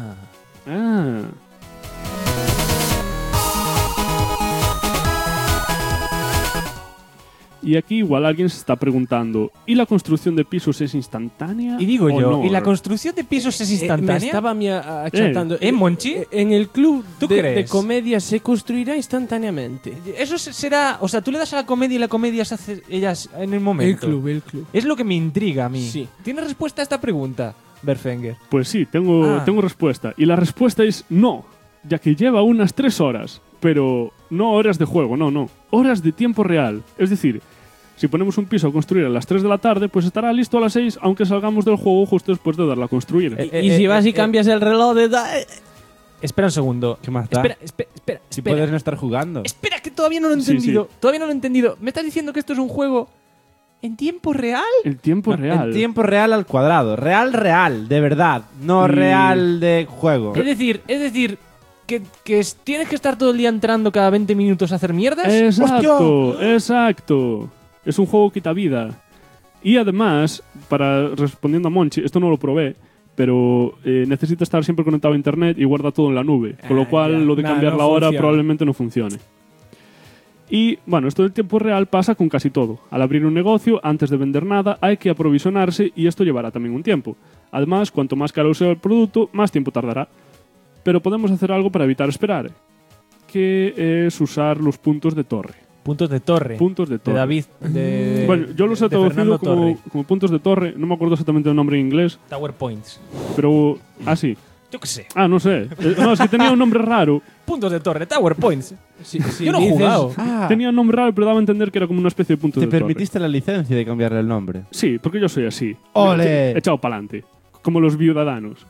Y aquí igual alguien se está preguntando, ¿y la construcción de pisos es instantánea? Y digo yo, no? ¿y la construcción de pisos es instantánea? Me estaba achatando. Monchi? En el club de comedia se construirá instantáneamente. Eso será... O sea, tú le das a la comedia y la comedia se hace ellas en el momento. El club. Es lo que me intriga a mí. Sí. ¿Tienes respuesta a esta pregunta, Berfenger? Pues sí, tengo respuesta. Y la respuesta es no, ya que lleva unas 3 horas. Pero no horas de juego, no. Horas de tiempo real. Es decir, si ponemos un piso a construir a las 3 de la tarde, pues estará listo a las 6, aunque salgamos del juego justo después de darla a construir. Y si vas y cambias el reloj de... Espera un segundo. ¿Qué más da? Espera. Si puedes no estar jugando. Espera, que todavía no lo he entendido. Sí. Todavía no lo he entendido. ¿Me estás diciendo que esto es un juego en tiempo real? En tiempo real. En tiempo real al cuadrado. Real, de verdad. No real de juego. Es decir, que tienes que estar todo el día entrando cada 20 minutos a hacer mierdas. Exacto. Es un juego quita vida. Y además, respondiendo a Monchi, esto no lo probé, pero necesita estar siempre conectado a internet y guarda todo en la nube. Con lo cual, lo de cambiar la hora probablemente no funcione. Y bueno, esto del tiempo real pasa con casi todo. Al abrir un negocio, antes de vender nada, hay que aprovisionarse y esto llevará también un tiempo. Además, cuanto más caro sea el producto, más tiempo tardará. Pero podemos hacer algo para evitar esperar. que es usar los puntos de torre. Puntos de torre. Puntos de torre. De David. Bueno, yo los he traducido como puntos de torre. No me acuerdo exactamente el nombre en inglés. Tower Points. Pero. Ah, sí. Yo qué sé. Ah, no sé. No, es que tenía un nombre raro. Puntos de torre, Tower Points. Sí, yo no he jugado. Tenía un nombre raro, pero daba a entender que era como una especie de punto de torre. ¿Te permitiste la licencia de cambiarle el nombre? Sí, porque yo soy así. ¡Ole! Echado para adelante. Como los ciudadanos.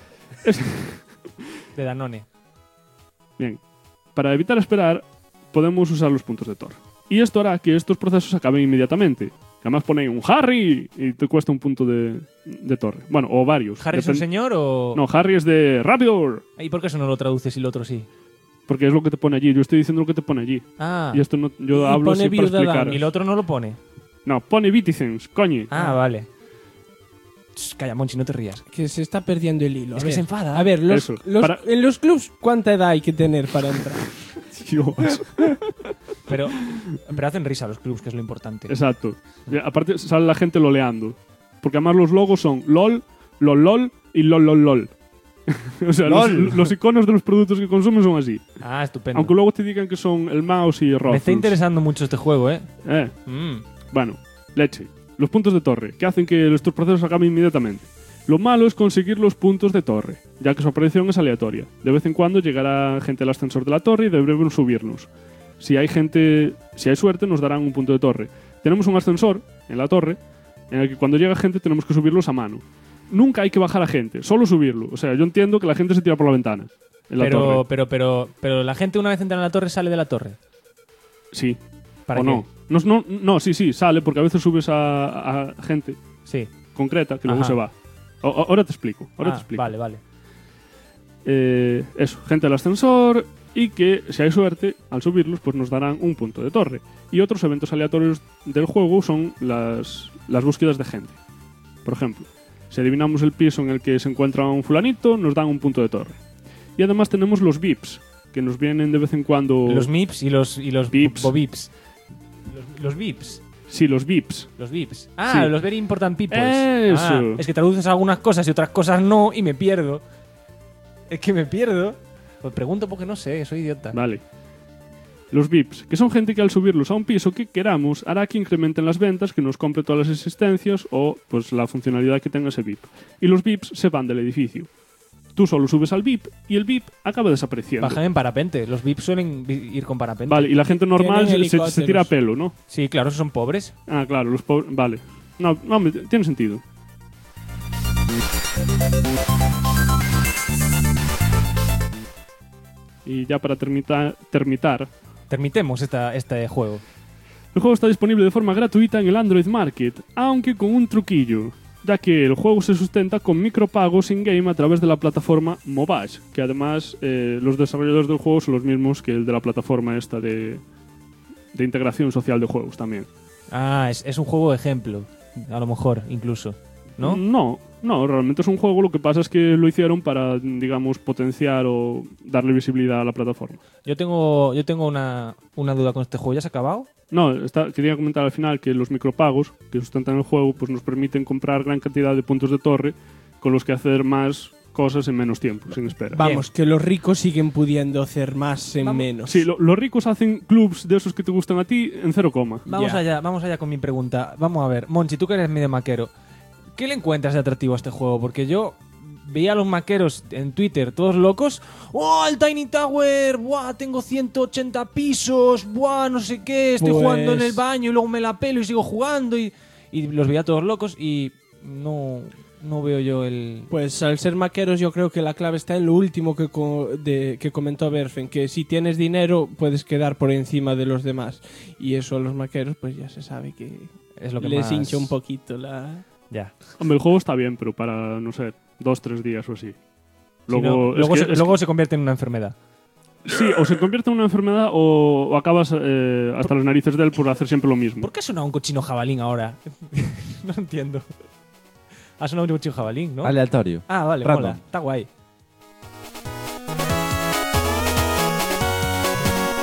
De Danone. Bien. Para evitar esperar, podemos usar los puntos de torre. Y esto hará que estos procesos acaben inmediatamente. Además pone un Harry y te cuesta un punto de torre. Bueno, o varios. ¿Harry es un señor o...? No, Harry es de rápido. ¿Y por qué eso no lo traduces y lo otro sí? Porque es lo que te pone allí. Yo estoy diciendo lo que te pone allí. Ah. Y esto no, yo hablo así para explicar. ¿Y el otro no lo pone? No, pone Viticens, coño. Ah, vale. Calla, Monchi, no te rías. Que se está perdiendo el hilo. Es que se enfada. A ver, en los clubs, ¿cuánta edad hay que tener para entrar? Dios. Pero hacen risa los clubs, que es lo importante. Exacto. Y aparte sale la gente loleando. Porque además los logos son LOL, LOL y LOL. O sea, los iconos de los productos que consumen son así. Ah, estupendo. Aunque luego te digan que son el mouse y Ruffles. Me está interesando mucho este juego, ¿eh? Bueno, leche. Los puntos de torre, que hacen que estos procesos acaben inmediatamente. Lo malo es conseguir los puntos de torre, ya que su aparición es aleatoria. De vez en cuando llegará gente al ascensor de la torre y deberemos subirnos. Si hay suerte, nos darán un punto de torre. Tenemos un ascensor en la torre, en el que cuando llega gente tenemos que subirlos a mano. Nunca hay que bajar a gente, solo subirlo. O sea, yo entiendo que la gente se tira por la ventana. En la torre. Pero la gente una vez entra en la torre sale de la torre. Sí. ¿Para o qué? No, sí, sale, porque a veces subes a gente concreta que luego se va. Ahora te explico. Vale. Eso, gente del ascensor y que, si hay suerte, al subirlos, pues nos darán un punto de torre. Y otros eventos aleatorios del juego son las búsquedas de gente. Por ejemplo, si adivinamos el piso en el que se encuentra un fulanito, nos dan un punto de torre. Y además tenemos los VIPs, que nos vienen de vez en cuando... Los MIPs y los VIPs. Bobips. Los VIPs. Sí, los VIPs. Los VIPs. Ah, sí. Los Very Important People. Eso. Es que traduces algunas cosas y otras cosas no y me pierdo. Es que me pierdo. Pues pregunto porque no sé, soy idiota. Vale. Los VIPs, que son gente que al subirlos a un piso que queramos hará que incrementen las ventas, que nos compre todas las existencias o pues la funcionalidad que tenga ese VIP. Y los VIPs se van del edificio. Tú solo subes al VIP y el VIP acaba desapareciendo. Bajan en parapente. Los VIPs suelen ir con parapente. Vale, y la gente normal se tira a pelo, ¿no? Sí, claro, esos son pobres. Ah, claro, los pobres... Vale. No, tiene sentido. Y ya para termitemos este juego. El juego está disponible de forma gratuita en el Android Market, aunque con un truquillo, ya que el juego se sustenta con micropagos in-game a través de la plataforma Mobage, que además los desarrolladores del juego son los mismos que el de la plataforma esta de integración social de juegos también. Ah, es un juego de ejemplo, a lo mejor, incluso, ¿no? No, realmente es un juego, lo que pasa es que lo hicieron para, digamos, potenciar o darle visibilidad a la plataforma. Yo tengo una duda con este juego, ¿ya se ha acabado? No, quería comentar al final que los micropagos que sustentan el juego pues nos permiten comprar gran cantidad de puntos de torre con los que hacer más cosas en menos tiempo, sin espera. Vamos, que los ricos siguen pudiendo hacer más en menos. Sí, los ricos hacen clubs de esos que te gustan a ti en 0, Vamos allá con mi pregunta. Vamos a ver, Monchi, tú que eres medio maquero, ¿qué le encuentras de atractivo a este juego? Porque yo veía a los maqueros en Twitter todos locos. ¡Oh, el Tiny Tower! ¡Buah, tengo 180 pisos! ¡Buah, no sé qué! Estoy jugando en el baño y luego me la pelo y sigo jugando. Y los veía todos locos y no veo yo el... Pues al ser maqueros yo creo que la clave está en lo último que comentó Berfen, que si tienes dinero puedes quedar por encima de los demás. Y eso a los maqueros pues ya se sabe que es lo que les más... hincha un poquito la... Ya. Hombre, el juego está bien, pero para, no sé, 2-3 días o así. Luego se convierte en una enfermedad. Sí, o se convierte en una enfermedad o acabas hasta las narices de él por hacer siempre lo mismo. ¿Por qué ha sonado un cochino jabalín ahora? No entiendo. Ha sonado un cochino jabalín, ¿no? Aleatorio. Ah, vale, Random. mola. Está guay.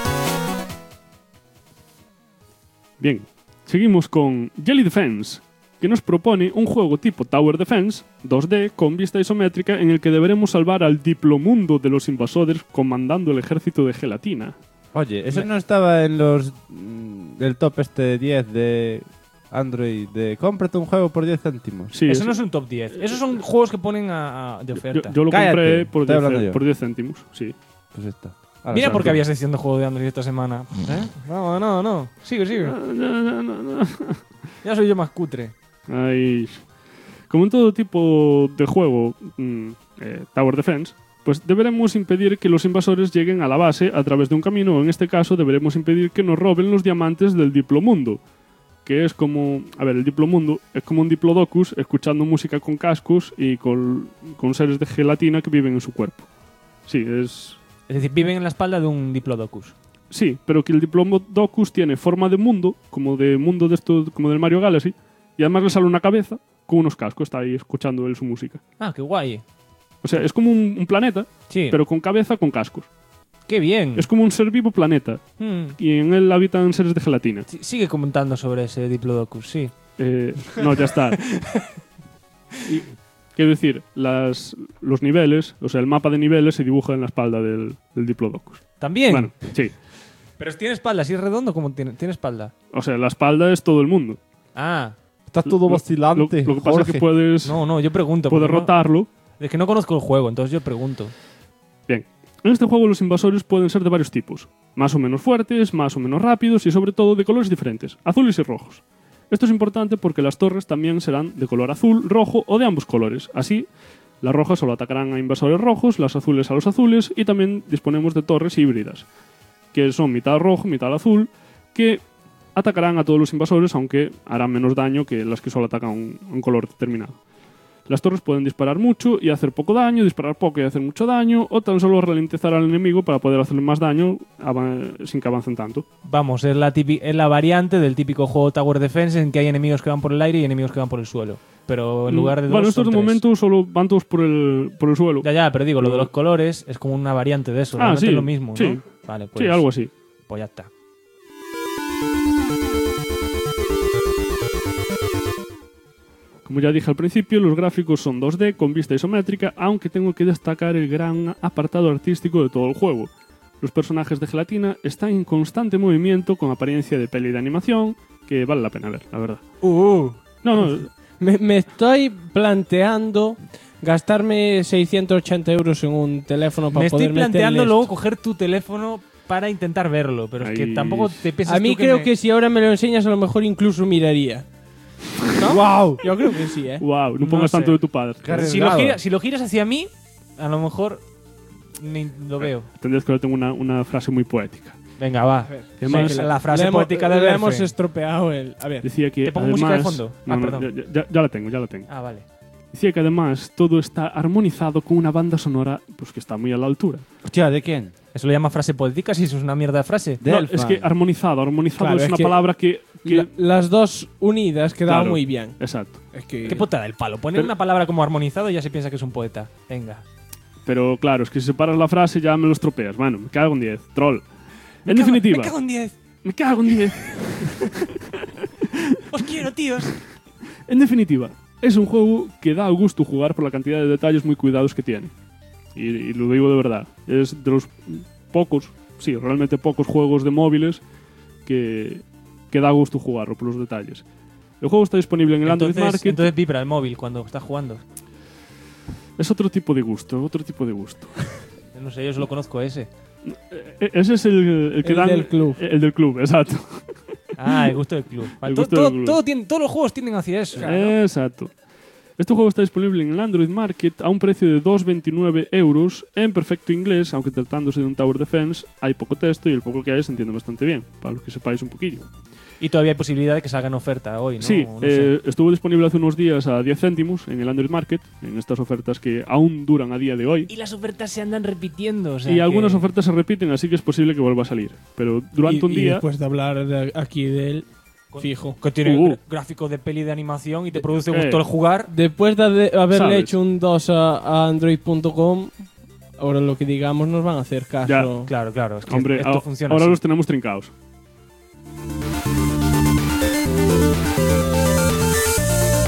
Bien, seguimos con Jelly Defense, que nos propone un juego tipo Tower Defense 2D con vista isométrica en el que deberemos salvar al diplomundo de los invasores comandando el ejército de gelatina. Oye, ¿eso no estaba en los del top 10 de Android de cómprate un juego por 10 céntimos? Sí, Eso no es un top 10. Esos son juegos que ponen de oferta. Yo lo Cállate, compré estoy hablando yo. por 10 céntimos, sí. Pues está. Ahora Mira sabes por qué tú. había sección de juego de Android esta semana. No. Sigue. No. Ya soy yo más cutre. Ay. Como en todo tipo de juego, Tower Defense, pues deberemos impedir que los invasores lleguen a la base a través de un camino, o en este caso deberemos impedir que nos roben los diamantes del Diplomundo, que es como... A ver, el Diplomundo es como un Diplodocus escuchando música con cascos y con seres de gelatina que viven en su cuerpo. Sí, es... Es decir, viven en la espalda de un Diplodocus. Sí, pero que el Diplodocus tiene forma de mundo de esto, como del Mario Galaxy, y además le sale una cabeza con unos cascos, está ahí escuchando él su música. Ah, qué guay. O sea, es como un planeta, Sí. pero con cabeza con cascos. Qué bien. Es como un ser vivo planeta, y en él habitan seres de gelatina. Sigue comentando sobre ese Diplodocus, sí. No, ya está. Y, quiero decir, los niveles, o sea, el mapa de niveles se dibuja en la espalda del Diplodocus. ¿También? Bueno, sí. Pero tiene espalda, si es redondo, ¿cómo tiene espalda? O sea, la espalda es todo el mundo. Ah. Está todo vacilante. Lo que pasa es que puedes yo pregunto. puedes porque no- rotarlo. Es que no conozco el juego, entonces yo pregunto. Bien. En este juego los invasores pueden ser de varios tipos. Más o menos fuertes, más o menos rápidos y sobre todo de colores diferentes, azules y rojos. Esto es importante porque las torres también serán de color azul, rojo o de ambos colores. Así, las rojas solo atacarán a invasores rojos, las azules a los azules y también disponemos de torres híbridas, que son mitad rojo, mitad azul, que atacarán a todos los invasores, aunque harán menos daño que las que solo atacan un color determinado. Las torres pueden disparar mucho y hacer poco daño, disparar poco y hacer mucho daño, o tan solo ralentizar al enemigo para poder hacerle más daño sin que avancen tanto. Vamos, es la variante del típico juego Tower Defense en que hay enemigos que van por el aire y enemigos que van por el suelo. Pero en lugar de dos, Bueno, estos son de tres. momento solo van todos por el suelo. Ya, pero digo, lo de los colores es como una variante de eso. Realmente sí, es lo mismo, ¿no? sí. Vale, pues, Sí, algo así. Pues ya está. Como ya dije al principio, los gráficos son 2D con vista isométrica, aunque tengo que destacar el gran apartado artístico de todo el juego. Los personajes de gelatina están en constante movimiento con apariencia de peli de animación, que vale la pena ver, la verdad. No, Me estoy planteando gastarme 680 euros en un teléfono para Me estoy poder planteando meterle luego esto. coger tu teléfono para intentar verlo, pero es que Ahí. tampoco te piensas A mí tú creo que si ahora me lo enseñas a lo mejor incluso miraría. ¿No? ¡Wow! Yo creo que sí, ¿eh? wow, no pongas sé. tanto de tu padre. Si lo giras hacia mí, a lo mejor ni lo veo. Tendrías que tengo una frase muy poética. Venga, va. Además, La frase Le hemos- poética de le Berfe. hemos estropeado el... A ver. decía que ¿Te pongo además, música de fondo? No, Ah, no, perdón. ya la tengo. Ah, vale. Decía que además todo está armonizado con una banda sonora pues que está muy a la altura. Hostia, ¿de quién? ¿Eso lo llama frase poética si eso es una mierda de frase? De No, Elfan. es que armonizado Claro, es es una que palabra que Las dos unidas quedaban Claro. muy bien. exacto. Es que... Qué putada el palo. Poner Pero- una palabra como armonizado y ya se piensa que es un poeta. Venga. Pero claro, es que si separas la frase ya me lo estropeas. Bueno, me cago en 10, troll. En definitiva, Me cago en 10. me cago en 10. Os quiero, tíos. En definitiva, es un juego que da gusto jugar por la cantidad de detalles muy cuidados que tiene. Y lo digo de verdad. Es de los pocos, sí, realmente pocos juegos de móviles que da gusto jugarlo por los detalles. El juego está disponible en el Android Market. Entonces vibra el móvil cuando estás jugando. Es otro tipo de gusto, otro tipo de gusto. No sé, yo solo conozco ese. Ese es el que El dan... del club. El del club, exacto. Ah, el gusto del club. Vale, El todo- gusto del todo- club. todo tiene- todos los juegos tienden hacia eso. Exacto. Este juego está disponible en el Android Market a un precio de 2,29 euros en perfecto inglés, aunque tratándose de un Tower Defense hay poco texto y el poco que hay se entiende bastante bien, para los que sepáis un poquillo. Y todavía hay posibilidad de que salga en oferta hoy, ¿no? Sí, No sé. estuvo disponible hace unos días a 10 céntimos en el Android Market, en estas ofertas que aún duran a día de hoy. Y las ofertas se andan repitiendo. O sea Y algunas que- ofertas se repiten, así que es posible que vuelva a salir. Pero durante un y día... después de hablar aquí de él, fijo. Que tiene Uh. gráfico de peli de animación y te produce gusto el Eh. jugar. Después de haberle ¿Sabes? hecho un 2 a Android.com, ahora lo que digamos nos van a hacer caso. Ya. Claro, es que Hombre, esto funciona ahora así. los tenemos trincados.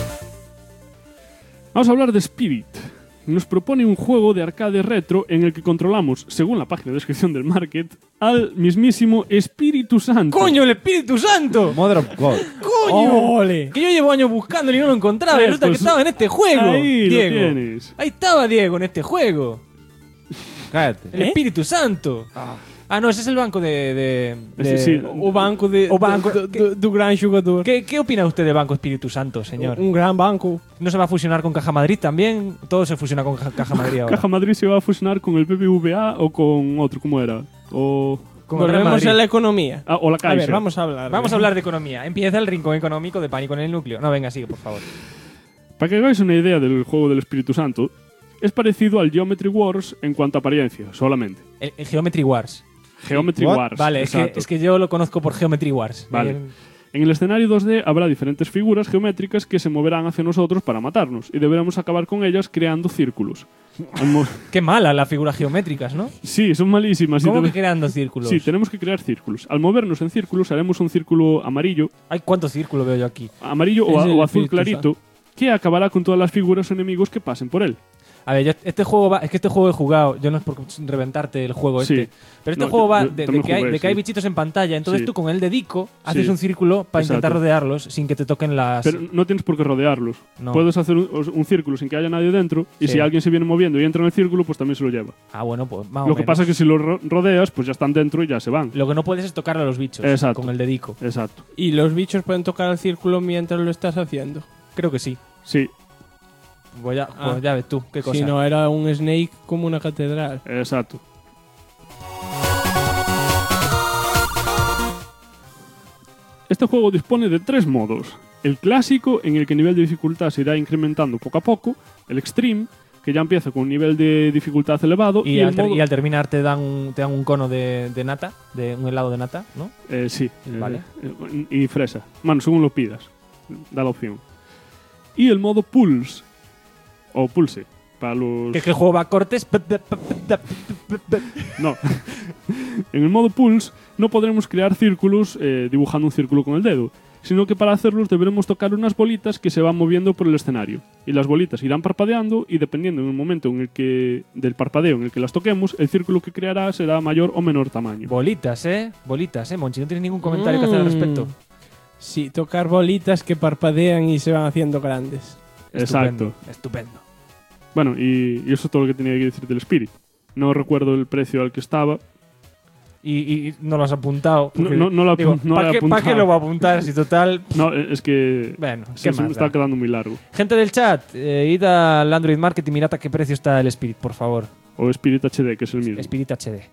Vamos a hablar de Spirit. Nos propone un juego de arcade retro en el que controlamos, según la página de descripción del market, al mismísimo Espíritu Santo. ¡Coño, el Espíritu Santo! Mother of God. ¡Coño! ¡Ole! Que yo llevo años buscándolo y no lo encontraba. Y resulta que estaba en este juego. Ahí Diego. lo tienes. Ahí estaba Diego en este juego. Cállate. El Espíritu Santo. Ah, no, ese es el banco Sí. O banco de O banco- do gran xogador. ¿Qué opina usted del Banco Espíritu Santo, señor? Un gran banco. ¿No se va a fusionar con Caja Madrid también? Todo se fusiona con Caja Madrid ahora. Caja Madrid se va a fusionar con el BBVA o con otro, ¿cómo era? O Con el Real Volvemos Madrid. a la economía. o la Caixa. A ver, vamos a hablar. Vamos a hablar de economía. Empieza el rincón económico de Pánico en el Núcleo. No, venga, sigue, por favor. Para que hagáis una idea del juego del Espíritu Santo, es parecido al Geometry Wars en cuanto a apariencia, solamente. El Geometry Wars. Geometry What? Wars. Vale, exacto. es que yo lo conozco por Geometry Wars. Vale. En el escenario 2D habrá diferentes figuras geométricas que se moverán hacia nosotros para matarnos y deberemos acabar con ellas creando círculos. Qué mala las figuras geométricas, ¿no? Sí, son malísimas. ¿Cómo Y que creando círculos? Sí, tenemos que crear círculos. Al movernos en círculos haremos un círculo amarillo, Ay, ¿cuántos círculos veo yo aquí? o, Es el o azul Espíritu clarito, que acabará con todas las figuras o enemigos que pasen por él. A ver, este juego es que este juego he jugado, yo no es por reventarte el juego Sí. este, pero este No, juego va yo de también que hay, jugué, de que hay sí. bichitos en pantalla, entonces Sí. tú con el dedico haces Sí. un círculo para Exacto. intentar rodearlos sin que te toquen las... Pero no tienes por qué rodearlos. No. Puedes hacer un círculo sin que haya nadie dentro y Sí. si alguien se viene moviendo y entra en el círculo, pues también se lo lleva. Ah, bueno, pues más o Lo que menos. pasa es que si lo rodeas, pues ya están dentro y ya se van. Lo que no puedes es tocar a los bichos Exacto. con el dedico. Exacto. Y los bichos pueden tocar el círculo mientras lo estás haciendo. Creo que sí. Sí, Pues Ah. ya ves tú, qué cosa. Si no, era un Snake como una catedral. exacto. Este juego dispone de 3 modos. El clásico, en el que el nivel de dificultad se irá incrementando poco a poco. El extreme, que ya empieza con un nivel de dificultad elevado. Y, el al, modo- y al terminar te dan un cono de nata, de un helado de nata, ¿no? Sí. Vale. Y fresa. Bueno, según lo pidas. Da la opción. Y el modo Pulse. O Pulse. Para los... Que es que el juego va a cortes. No. En el modo Pulse no podremos crear círculos dibujando un círculo con el dedo, sino que para hacerlos deberemos tocar unas bolitas que se van moviendo por el escenario. Y las bolitas irán parpadeando y dependiendo en el momento en el que del parpadeo en el que las toquemos, el círculo que creará será mayor o menor tamaño. Bolitas, Monchi, no tienes ningún comentario que hacer al respecto. Sí, tocar bolitas que parpadean y se van haciendo grandes. Exacto. Estupendo. Bueno, y eso es todo lo que tenía que decir del Spirit. No recuerdo el precio al que estaba. Y no lo has apuntado. porque, No lo digo, no lo he ¿para qué apuntado. lo va a apuntar si total? No, es que Bueno, se ¿qué me más está da? quedando muy largo. Gente del chat, id al Android Market y mirad a qué precio está el Spirit, por favor. O Spirit HD, que es el mismo. Spirit HD.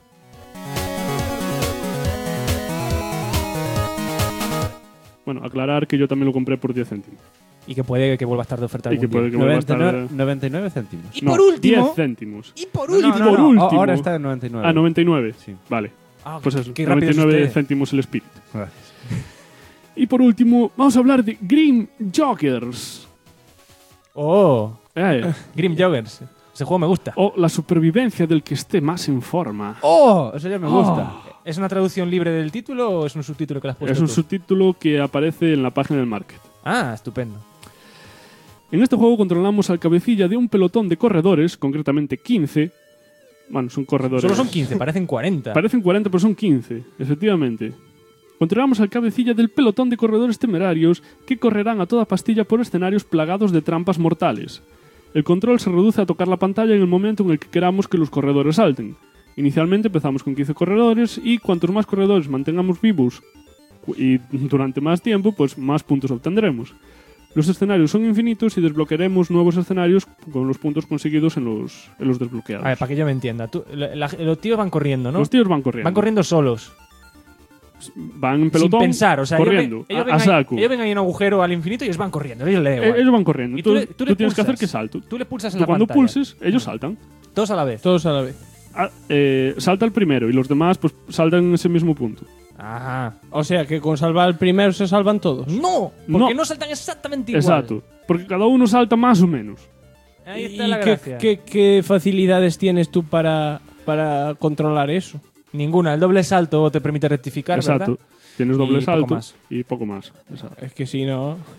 Bueno, aclarar que yo también lo compré por 10 céntimos. Y que puede que vuelva a estar de oferta Y que algún puede día. que vuelva a estar... 99 céntimos. Y No, por último... 10 céntimos. Y por No, último... no, no, por no, último. ahora está en 99. Ah, 99. Sí. Vale. Ah, Pues eso, qué rápido es 99 usted. céntimos el Spirit. Gracias. Y por último, vamos a hablar de Green Joggers. Oh, Eh, Grim Joggers. Ese juego me gusta. o la supervivencia del que esté más en forma. ¡Oh! Eso ya me gusta. ¿Es una traducción libre del título o es un subtítulo que le has puesto Es un tú? subtítulo que aparece en la página del market. Ah, estupendo. En este juego controlamos al cabecilla de un pelotón de corredores, concretamente 15. Bueno, son corredores. Solo son 15, parecen 40. Parecen 40, pero son 15, efectivamente. Controlamos al cabecilla del pelotón de corredores temerarios que correrán a toda pastilla por escenarios plagados de trampas mortales. El control se reduce a tocar la pantalla en el momento en el que queramos que los corredores salten. Inicialmente empezamos con 15 corredores y cuantos más corredores mantengamos vivos y durante más tiempo, pues más puntos obtendremos. Los escenarios son infinitos y desbloquearemos nuevos escenarios con los puntos conseguidos en los desbloqueados. A ver, para que yo me entienda. Los tíos van corriendo, ¿no? Los tíos van corriendo. Van corriendo solos. Van en pelotón, sin pensar, o sea, corriendo, ellos ven a ahí- saco. ellos ven ahí un agujero al infinito y ellos van corriendo. Ellos le da igual. Ellos van corriendo. Y Tú, tú le tienes que hacer pulsas. que salto. Tú le pulsas en Tú la cuando pantalla. pulses, ellos saltan. Todos a la vez. Todos a la vez. Salta el primero y los demás pues saltan en ese mismo punto. Ajá. O sea que con salvar el primero se salvan todos. No, porque no saltan exactamente igual. Exacto. Porque cada uno salta más o menos. Ahí está ¿Y la gracia. qué facilidades tienes tú para controlar eso? Ninguna. El doble salto te permite rectificar, Exacto. ¿verdad? Tienes doble Y poco salto más. y poco más. Exacto. Es que si no...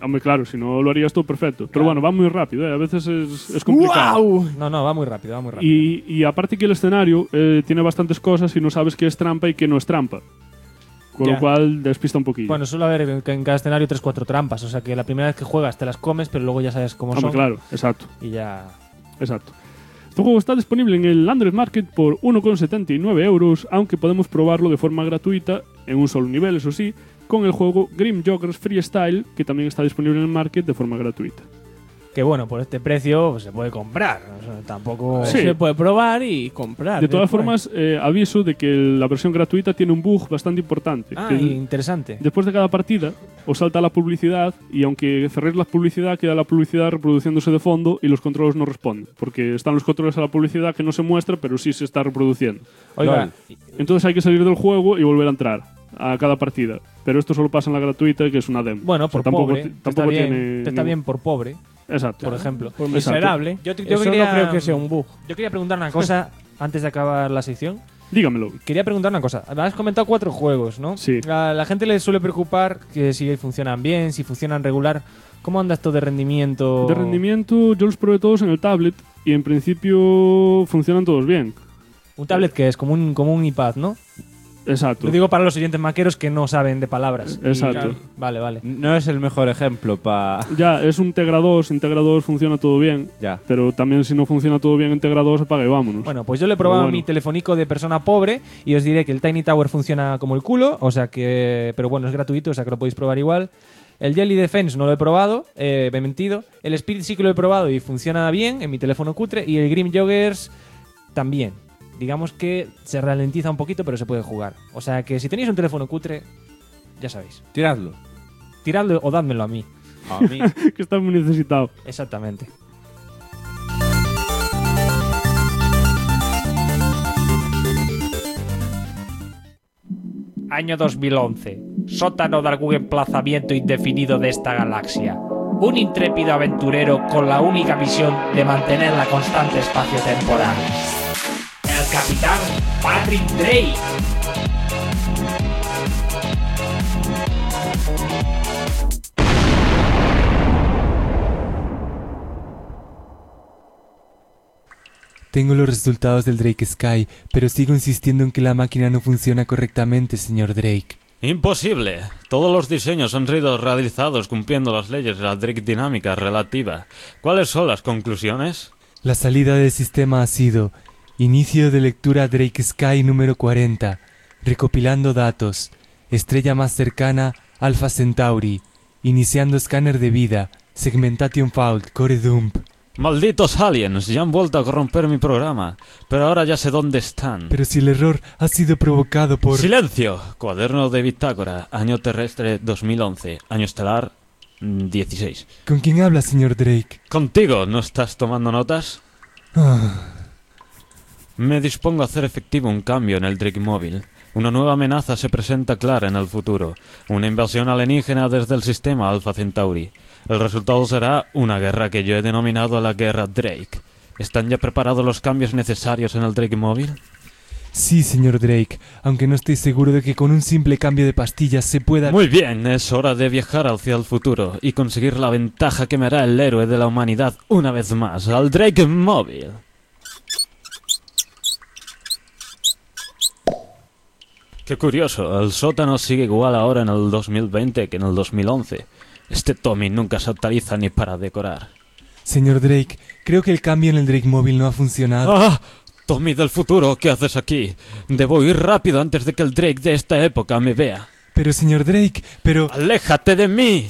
Hombre, claro, si no lo harías todo perfecto. Pero bueno, va muy rápido, a veces es complicado. ¡Wow! No, va muy rápido, va muy rápido. Y aparte que el escenario tiene bastantes cosas y no sabes qué es trampa y qué no es trampa. Con Ya. lo cual despista un poquillo. Bueno, suele haber en cada escenario 3-4 trampas. O sea que la primera vez que juegas te las comes, pero luego ya sabes cómo Hombre, son. claro, exacto. Y ya. Exacto. Este juego está disponible en el Android Market por 1,79 €, aunque podemos probarlo de forma gratuita, en un solo nivel, eso sí, con el juego Grim Joggers Freestyle, que también está disponible en el Market de forma gratuita. Que bueno, por este precio pues, se puede comprar. O sea, tampoco. Sí. Se puede probar y comprar. De todas después. formas, aviso de que la versión gratuita tiene un bug bastante importante. Ah, que interesante. después de cada partida os salta la publicidad y aunque cerréis la publicidad, queda la publicidad reproduciéndose de fondo y los controles no responden. Porque están los controles a la publicidad que no se muestra, pero sí se está reproduciendo. Oiga, Entonces hay que salir del juego y volver a entrar a cada partida. Pero esto solo pasa en la gratuita, que es una demo. bueno, O sea, por pobre. tampoco está tiene. está bien por pobre, Exacto. por ejemplo. Por Exacto. miserable. Yo Eso quería, no creo que sea un bug. Yo quería preguntar una cosa antes de acabar la sección. Dígamelo. Quería preguntar una cosa. Has comentado 4 juegos, ¿no? Sí. A la gente le suele preocupar que si funcionan bien, si funcionan regular. ¿Cómo anda esto de rendimiento? De rendimiento, yo los probé todos en el tablet y en principio funcionan todos bien. Un tablet que es como un iPad, ¿no? Exacto. Lo digo para los oyentes maqueros que no saben de palabras. Exacto. Vale. No es el mejor ejemplo para... Ya, es un Tegra 2, en Tegra 2 funciona todo bien, Ya. pero también si no funciona todo bien en Tegra 2, apaga y vámonos. Bueno, pues yo le he probado Pero bueno. mi telefónico de persona pobre y os diré que el Tiny Tower funciona como el culo, o sea que... Pero bueno, es gratuito, o sea que lo podéis probar igual. El Jelly Defense no lo he probado, me he mentido. El Spirit sí que lo he probado y funciona bien en mi teléfono cutre. Y el Grim Joggers también. Digamos que se ralentiza un poquito, pero se puede jugar. O sea que si tenéis un teléfono cutre, ya sabéis. Tiradlo. Tiradlo o dádmelo a mí. A mí. Que está muy necesitado. Exactamente. Año 2011. Sótano de algún emplazamiento indefinido de esta galaxia. Un intrépido aventurero con la única misión de mantener la constante espacio-temporal. El capitán Patrick Drake. Tengo los resultados del Drake Sky, pero sigo insistiendo en que la máquina no funciona correctamente, señor Drake. Imposible. Todos los diseños han sido realizados cumpliendo las leyes de la Drake dinámica relativa. ¿Cuáles son las conclusiones? La salida del sistema ha sido inicio de lectura Drake Sky número 40, recopilando datos, estrella más cercana Alpha Centauri, iniciando escáner de vida, Segmentation Fault, Core Dump. Malditos aliens, ya han vuelto a corromper mi programa, pero ahora ya sé dónde están. Pero si el error ha sido provocado por... ¡Silencio! Cuaderno de bitácora, año terrestre 2011, año estelar 16. ¿Con quién habla, señor Drake? ¿Contigo no estás tomando notas? Me dispongo a hacer efectivo un cambio en el Drake móvil. Una nueva amenaza se presenta clara en el futuro. Una invasión alienígena desde el sistema Alpha Centauri. El resultado será una guerra que yo he denominado la Guerra Drake. ¿Están ya preparados los cambios necesarios en el Drake móvil? Sí, señor Drake, aunque no estoy seguro de que con un simple cambio de pastillas se pueda... Muy bien, es hora de viajar hacia el futuro y conseguir la ventaja que me hará el héroe de la humanidad una vez más, al Drake móvil. Qué curioso, el sótano sigue igual ahora en el 2020 que en el 2011. Este Tommy nunca se actualiza ni para decorar. Señor Drake, creo que el cambio en el Drake móvil no ha funcionado. ¡Ah! Tommy del futuro, ¿qué haces aquí? Debo ir rápido antes de que el Drake de esta época me vea. Pero, señor Drake, pero... ¡Aléjate de mí!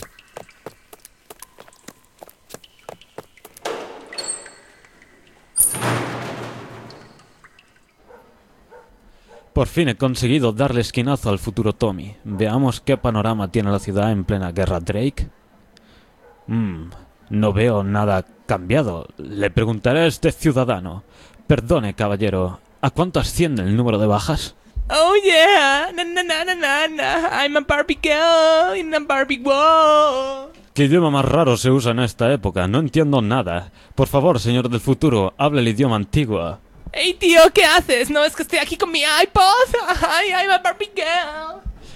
Por fin he conseguido darle esquinazo al futuro Tommy. Veamos qué panorama tiene la ciudad en plena guerra Drake. No veo nada cambiado. Le preguntaré a este ciudadano. Perdone, caballero, ¿a cuánto asciende el número de bajas? Oh yeah, I'm a Barbie girl in a Barbie world. ¿Qué idioma más raro se usa en esta época? No entiendo nada. Por favor, señor del futuro, hable el idioma antiguo. Hey tío, ¿qué haces? No, es que estoy aquí con mi iPod. I'm a Barbie girl.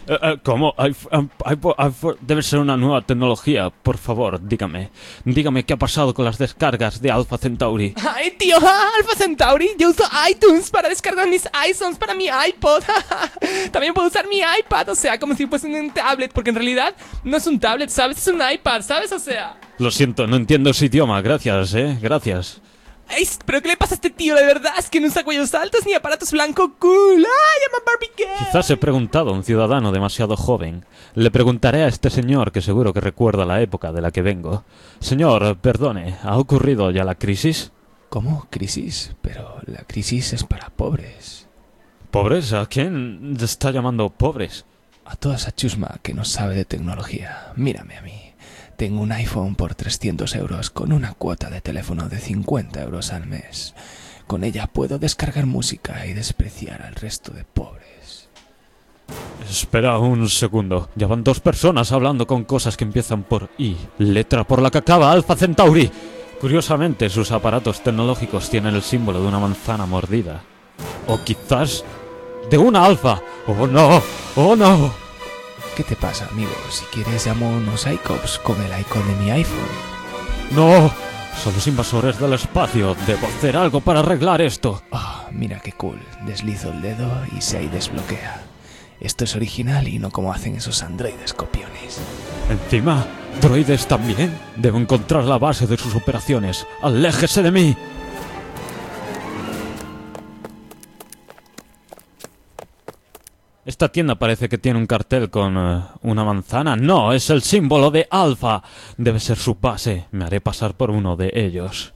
¿Cómo? Debe ser una nueva tecnología. Por favor, dígame. Dígame qué ha pasado con las descargas de Alpha Centauri. ¡Ay, tío! ¡Alpha Centauri! Yo uso iTunes para descargar mis iSongs para mi iPod. También puedo usar mi iPad, o sea, como si fuese un tablet, porque en realidad no es un tablet, ¿sabes? Es un iPad, ¿sabes? O sea... Lo siento, no entiendo ese idioma. Gracias, Gracias. Ey, ¿pero qué le pasa a este tío? De verdad, es que no usa cuellos altos ni aparatos blanco cool. ¡Ay, I'm a Barbie girl! Quizás he preguntado a un ciudadano demasiado joven. Le preguntaré a este señor que seguro que recuerda la época de la que vengo. Señor, perdone, ¿ha ocurrido ya la crisis? ¿Cómo? ¿Crisis? Pero la crisis es para pobres. ¿Pobres? ¿A quién está llamando pobres? A toda esa chusma que no sabe de tecnología. Mírame a mí. Tengo un iPhone por 300 euros con una cuota de teléfono de 50 euros al mes. Con ella puedo descargar música y despreciar al resto de pobres. Espera un segundo. Ya van 2 personas hablando con cosas que empiezan por I. Letra por la que acaba Alpha Centauri. Curiosamente, sus aparatos tecnológicos tienen el símbolo de una manzana mordida. O quizás de una alfa. ¡Oh no! ¡Oh no! ¿Qué te pasa, amigo? Si quieres llamo a unos iCops con el icon de mi iPhone. ¡No! Son los invasores del espacio. Debo hacer algo para arreglar esto. Oh, mira qué cool. Deslizo el dedo y se ahí desbloquea. Esto es original y no como hacen esos androides copiones. Encima, ¿droides también? Debo encontrar la base de sus operaciones. ¡Aléjese de mí! Esta tienda parece que tiene un cartel con una manzana. No, es el símbolo de Alpha. Debe ser su base. Me haré pasar por uno de ellos.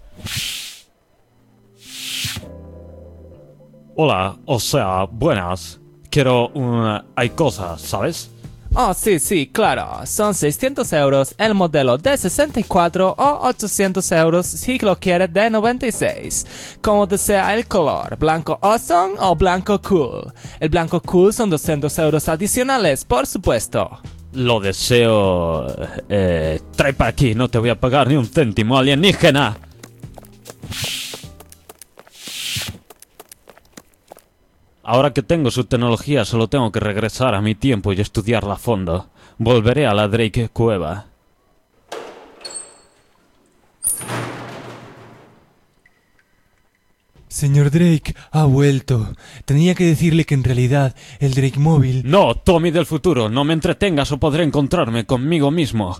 Hola, o sea, buenas. Quiero hay cosas, ¿sabes? Oh, sí, claro. Son 600 euros el modelo de 64 o 800 euros si lo quiere de 96. Como desea el color, blanco awesome o blanco cool. El blanco cool son 200 euros adicionales, por supuesto. Lo deseo... trae para aquí, no te voy a pagar ni un céntimo, alienígena. Ahora que tengo su tecnología, solo tengo que regresar a mi tiempo y estudiarla a fondo. Volveré a la Drake Cueva. Señor Drake ha vuelto. Tenía que decirle que en realidad el Drake móvil... No, Tommy del futuro, no me entretengas o podré encontrarme conmigo mismo.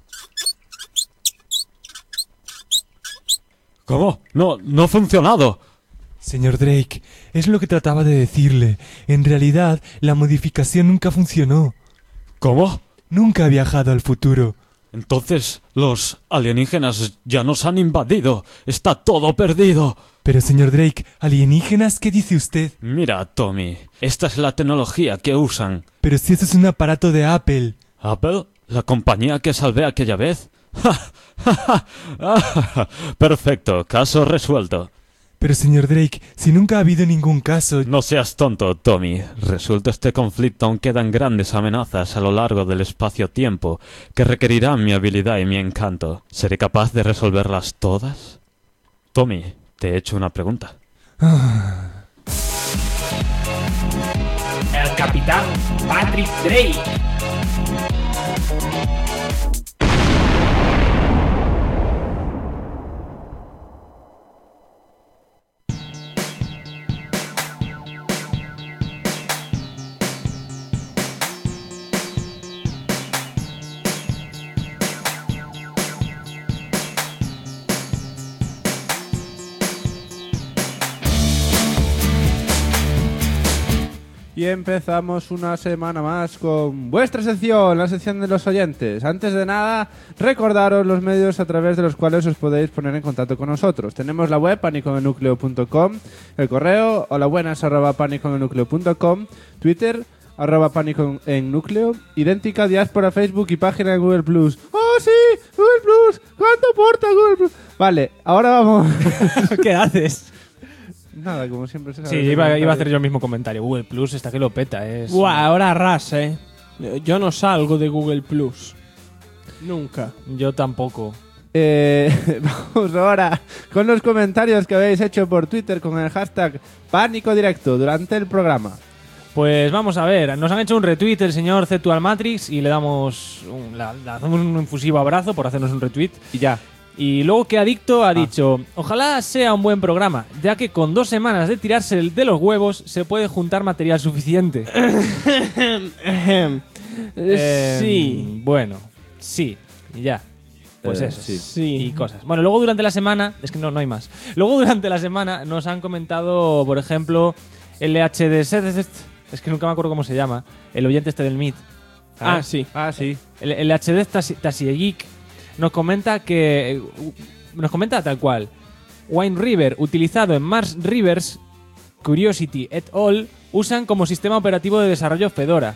¿Cómo? No ha funcionado. Señor Drake, es lo que trataba de decirle. En realidad, la modificación nunca funcionó. ¿Cómo? Nunca ha viajado al futuro. Entonces, los alienígenas ya nos han invadido. Está todo perdido. Pero, señor Drake, ¿alienígenas? ¿Qué dice usted? Mira, Tommy, esta es la tecnología que usan. Pero si eso es un aparato de Apple. ¿Apple? ¿La compañía que salvé aquella vez? Perfecto, caso resuelto. Pero, señor Drake, si nunca ha habido ningún caso... No seas tonto, Tommy. Resuelto este conflicto, aún quedan grandes amenazas a lo largo del espacio-tiempo que requerirán mi habilidad y mi encanto. ¿Seré capaz de resolverlas todas? Tommy, te he hecho una pregunta. El capitán Patrick Drake. Y empezamos una semana más con vuestra sección, la sección de los oyentes. Antes de nada, recordaros los medios a través de los cuales os podéis poner en contacto con nosotros. Tenemos la web panicoennucleo.com, el correo holabuenas@panicoennucleo.com, Twitter @panicoennúcleo, idéntica diáspora, Facebook y página de Google Plus. ¡Oh, sí! ¡Google Plus! ¿Cuánto aporta Google Plus? Vale, ahora vamos. ¿Qué haces? Nada, como siempre. Sí, iba a hacer yo el mismo comentario. Google Plus está que lo peta. Buah, ahora arrasa, Yo no salgo de Google Plus. Nunca. Yo tampoco. Vamos ahora con los comentarios que habéis hecho por Twitter con el hashtag Pánico Directo durante el programa. Pues vamos a ver, nos han hecho un retweet el señor Cetual Matrix y le damos le hacemos un infusivo abrazo por hacernos un retweet. Y ya. Y luego que Adicto ha dicho, ojalá sea un buen programa, ya que con 2 semanas de tirarse el de los huevos se puede juntar material suficiente. Sí. Bueno, sí, y ya. Pues eso, sí. Y cosas. Bueno, luego durante la semana, es que no hay más. Luego durante la semana nos han comentado, por ejemplo, LHD, es que nunca me acuerdo cómo se llama, el oyente este del Meet. Sí. El LHD Tasiegeek nos comenta tal cual. Wine River, utilizado en Mars Rivers, Curiosity et al. Usan como sistema operativo de desarrollo Fedora.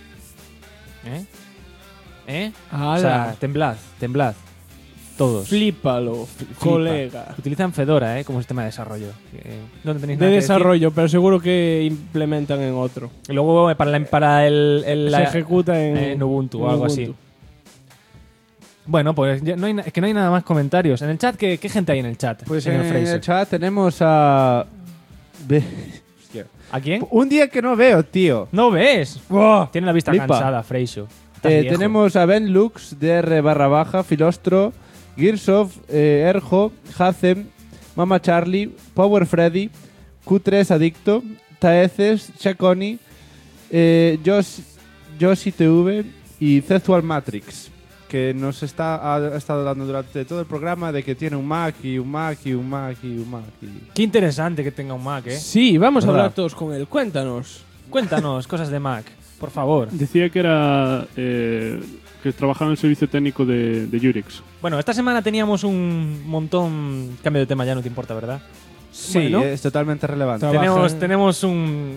O sea, temblad. Todos. Flípalo, colega. Utilizan Fedora, como sistema de desarrollo. No tenéis De nada que desarrollo, pero seguro que implementan en otro. decir. Y luego para Se ejecuta en Ubuntu o algo así. Bueno, pues es que no hay nada más comentarios. En el chat, ¿qué gente hay en el chat? Pues señor en Fraser? el chat tenemos a... ¿A quién? Un día que no veo, tío. ¿No ves? Wow. Tiene la vista Flipa. cansada, Freixo. Estás viejo. Tenemos a Ben Lux, DR_, Filostro, Gearsoft, Erjo, Hazem, Mama Charlie, Power Freddy, Q3 Adicto, Taeces, Chaconi, Yoshi TV y Cezual Matrix, que nos ha estado dando durante todo el programa de que tiene un Mac y un Mac y un Mac y un Mac. Qué interesante que tenga un Mac, ¿eh? Sí, vamos a ¿Verdad? hablar todos con él. Cuéntanos cosas de Mac, por favor. Decía que era que trabajaba en el servicio técnico de Unix. Bueno, esta semana teníamos un montón... Cambio de tema, ya no te importa, ¿verdad? Sí, Bueno, es totalmente relevante. teníamos un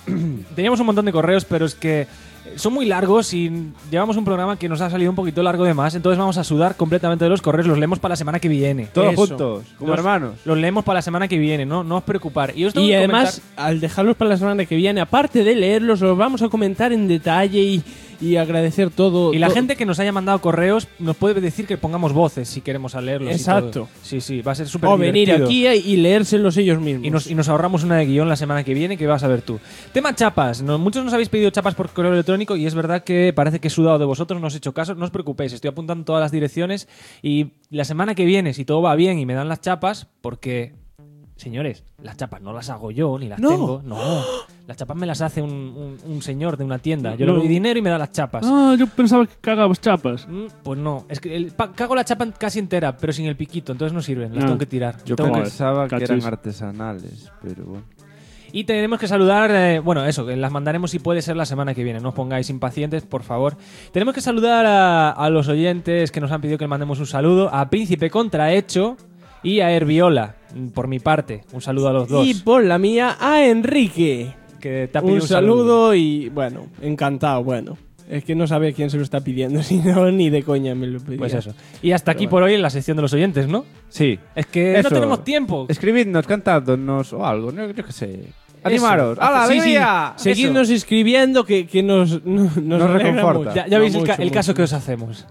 montón de correos, pero es que son muy largos y llevamos un programa que nos ha salido un poquito largo de más, entonces vamos a sudar completamente de los correos, los leemos para la semana que viene. Todos Eso. juntos, como hermanos. Los leemos para la semana que viene, no os preocupar. Y, Y además, al dejarlos para la semana que viene, aparte de leerlos, los vamos a comentar en detalle y agradecer todo. Y la gente que nos haya mandado correos nos puede decir que pongamos voces si queremos a leerlos. Exacto. Y todo. Sí, va a ser súper O divertido. venir aquí y leérselos ellos mismos. Y nos ahorramos una de guión la semana que viene que vas a ver tú. Tema chapas. Muchos nos habéis pedido chapas por correo electrónico y es verdad que parece que he sudado de vosotros, no os he hecho caso. No os preocupéis, estoy apuntando todas las direcciones y la semana que viene, si todo va bien y me dan las chapas, porque... Señores, las chapas no las hago yo, ni las tengo. No, las chapas me las hace un señor de una tienda. Yo le doy dinero y me da las chapas. Ah, yo pensaba que cagabas chapas. Pues no, es que cago la chapa casi entera, pero sin el piquito, entonces no sirven, las tengo que tirar. Yo Tengo que- pensaba que cachis. eran artesanales, pero bueno. Y tenemos que saludar, bueno, eso, que las mandaremos si puede ser la semana que viene. No os pongáis impacientes, por favor. Tenemos que saludar a los oyentes que nos han pedido que le mandemos un saludo. A Príncipe Contrahecho y a Herbiola, por mi parte. Un saludo a los dos. Y por la mía, a Enrique. Que te ha pedido Un saludo y, bueno, encantado, bueno. Es que no sabe quién se lo está pidiendo, si no, ni de coña me lo pedía. Pues eso. Y hasta aquí por hoy en la sección de los oyentes, ¿no? Sí. Es que Eso. no tenemos tiempo. Escribidnos, cantadnos o algo, yo qué sé. ¡Animaros! ¡Hala, Sí, sí. alegría! Seguidnos escribiendo que nos alegra reconforta. mucho. Ya veis No, el caso que os hacemos.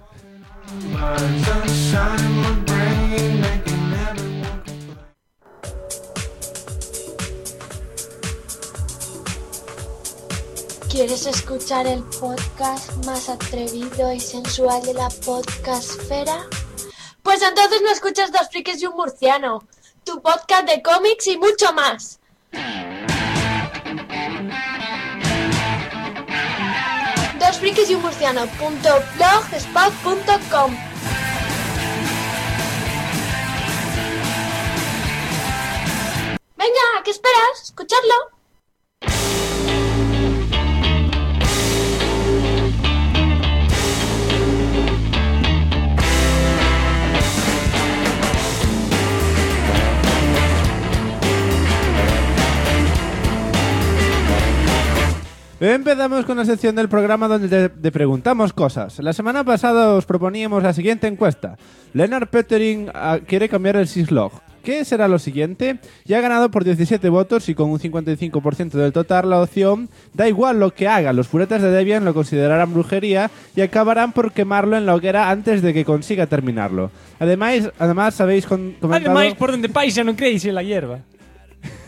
¿Quieres escuchar el podcast más atrevido y sensual de la podcastfera? Pues entonces no escuchas Dos Frikis y un Murciano, tu podcast de cómics y mucho más. dosfrikisyunmurciano.blogspot.com. Venga, ¿qué esperas? Escuchadlo. Empezamos con la sección del programa donde te preguntamos cosas. La semana pasada os proponíamos la siguiente encuesta. Lennart Petering quiere cambiar el syslog. ¿Qué será lo siguiente? Ya ha ganado por 17 votos y con un 55% del total la opción da igual lo que haga. Los puretas de Debian lo considerarán brujería y acabarán por quemarlo en la hoguera antes de que consiga terminarlo. Además habéis comentado... Además, por donde paisa no creéis en la hierba.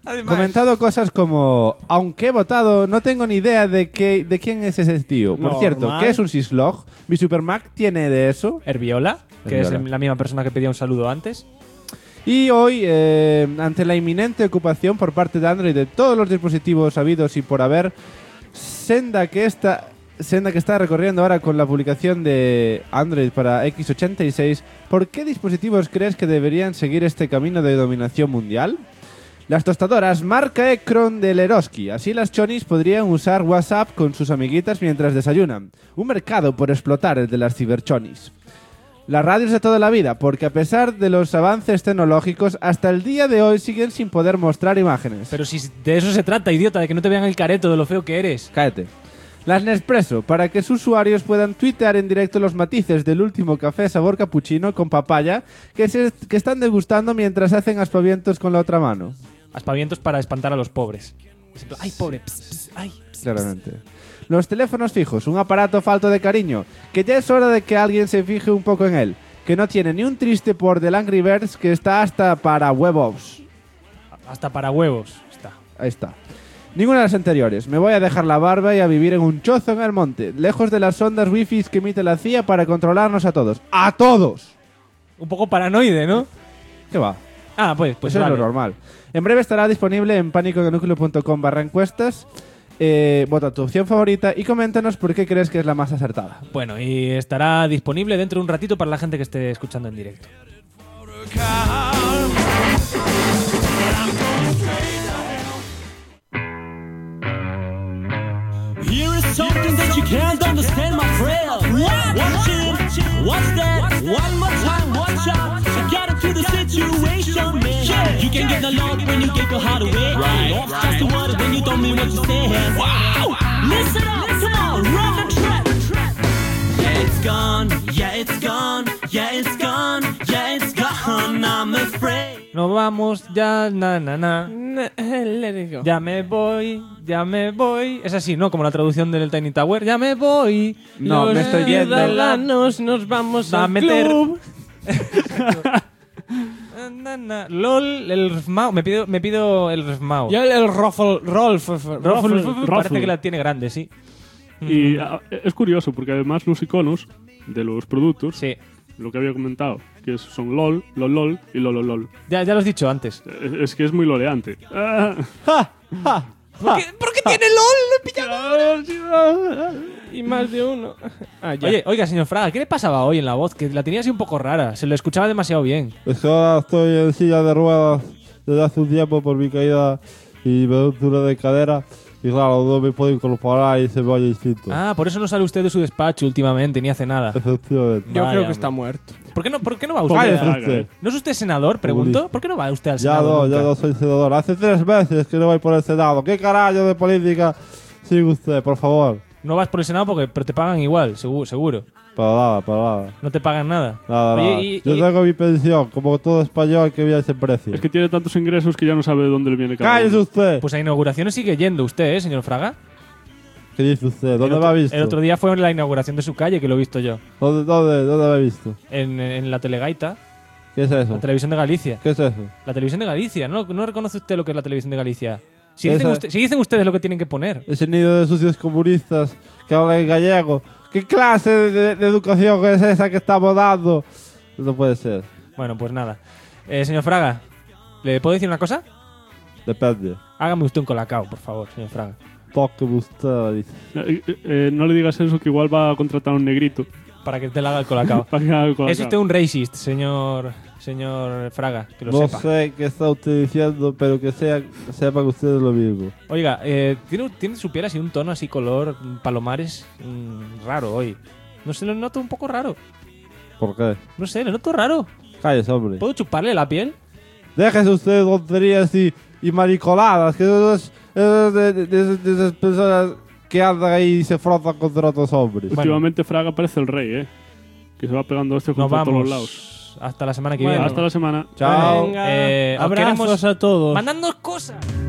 comentado cosas como: aunque he votado, no tengo ni idea de quién es ese tío. Por cierto, ¿qué es un syslog? ¿Mi Supermac tiene de eso? Herviola, que Herviola. es la misma persona que pedía un saludo antes. Y hoy, ante la inminente ocupación por parte de Android de todos los dispositivos habidos y por haber, senda que está recorriendo ahora con la publicación de Android para x86, ¿por qué dispositivos crees que deberían seguir este camino de dominación mundial? Las tostadoras marca Ekron de Leroski. Así las chonis podrían usar WhatsApp con sus amiguitas mientras desayunan. Un mercado por explotar, el de las ciberchonis. Las radios de toda la vida, porque a pesar de los avances tecnológicos, hasta el día de hoy siguen sin poder mostrar imágenes. Pero si de eso se trata, idiota, de que no te vean el careto de lo feo que eres. Cállate. Las Nespresso, para que sus usuarios puedan tuitear en directo los matices del último café sabor capuchino con papaya que están degustando mientras hacen aspavientos con la otra mano. Aspavientos para espantar a los pobres. Ay, pobre. Ay. Claramente. Los teléfonos fijos, un aparato falto de cariño, que ya es hora de que alguien se fije un poco en él, que no tiene ni un triste por del Angry Birds, que está hasta para huevos. Hasta para huevos está. Ahí está. Ninguna de las anteriores. Me voy a dejar la barba y a vivir en un chozo en el monte, lejos de las ondas wifi que emite la CIA para controlarnos a todos. ¡A todos! Un poco paranoide, ¿no? ¿Qué va? Ah, pues Eso vale. es lo normal. En breve estará disponible en panicodenucleo.com/encuestas. Vota tu opción favorita y coméntanos por qué crees que es la más acertada. Bueno, y estará disponible dentro de un ratito para la gente que esté escuchando en directo. Here is something that you can't understand, my friend. Watch it, watch that, one more time, watch out. I got into the situation, man. You can get the love when you give your heart away. Love's just a word when you don't mean what you say. Wow! Listen up, come on, run the track. Yeah, it's gone, yeah, it's gone, yeah, it's gone, yeah, it's gone, I'm afraid. Nos vamos, ya, Let it go. Ya me voy, ya me voy. Es así, ¿no? Como la traducción del Tiny Tower. Ya me voy. No, Los me estoy yendo. ciudadanos nos vamos Va a a meter. club. LOL, el Rfmao. Me pido el Rfmao. Yo el Rolf. Parece que la tiene grande, sí. Y es curioso porque además los iconos de los productos, sí, lo que había comentado, que son LOL, LOL y LOL. Ya lo has dicho antes. Es que es muy loleante. ¿Por qué tiene LOL? Y más de uno. Oiga, señor Fraga, ¿qué le pasaba hoy en la voz? Que la tenía así un poco rara. Se le escuchaba demasiado bien. Es que ahora estoy en silla de ruedas desde hace un tiempo por mi caída y me ruptura de cadera. Y claro, no me puedo incorporar y se me oye distinto. Ah, por eso no sale usted de su despacho últimamente, ni hace nada. Efectivamente. Yo creo que está muerto. ¿Por qué no va usted? usted. ¿No es usted senador? Pregunto. ¿Por qué no va usted al Senado? Ya no soy senador. Hace 3 meses que no voy por el Senado. ¿Qué carajo de política sigue usted, por favor? No vas por el Senado pero te pagan igual, seguro. Para nada. No te pagan nada. Nada. Yo tengo mi pensión, como todo español que vive a ese precio. Es que tiene tantos ingresos que ya no sabe de dónde le viene cada ¡Cállese uno. usted! Pues a inauguraciones sigue yendo usted, señor Fraga. ¿Qué dice usted? ¿Dónde me ha visto? El otro día fue en la inauguración de su calle, que lo he visto yo. ¿Dónde me ha visto? En la Telegaita. ¿Qué es eso? La televisión de Galicia. ¿Qué es eso? La televisión de Galicia. ¿No reconoce usted lo que es la televisión de Galicia? Si Esa- dicen ustedes lo que tienen que poner. Ese nido de sucios comunistas que hablan en gallego. ¿Qué clase de educación es esa que estamos dando? No puede ser. Bueno, pues nada. Señor Fraga, ¿le puedo decir una cosa? Depende. Hágame usted un colacao, por favor, señor Fraga. Tóqueme usted, dice. No le digas eso, que igual va a contratar a un negrito. Para que te le haga el colacao. Para que haga el colacao. Es usted un racist, señor Fraga, que lo No sepa. sé qué está usted diciendo, pero que sepan ustedes lo mismo. Oiga, tiene su piel así un tono así color palomares raro hoy. No sé, lo noto un poco raro. ¿Por qué? No sé, lo noto raro. Cállese, hombre. ¿Puedo chuparle la piel? Déjese usted de tonterías y maricoladas, que eso es de esas personas que andan ahí y se frotan contra otros hombres. Últimamente Fraga parece el rey, que se va pegando este Nos contra todos vamos. los lados. Hasta la semana que Bueno, viene. hasta la semana. Chao. Venga, abrazos a todos. Mandadnos cosas.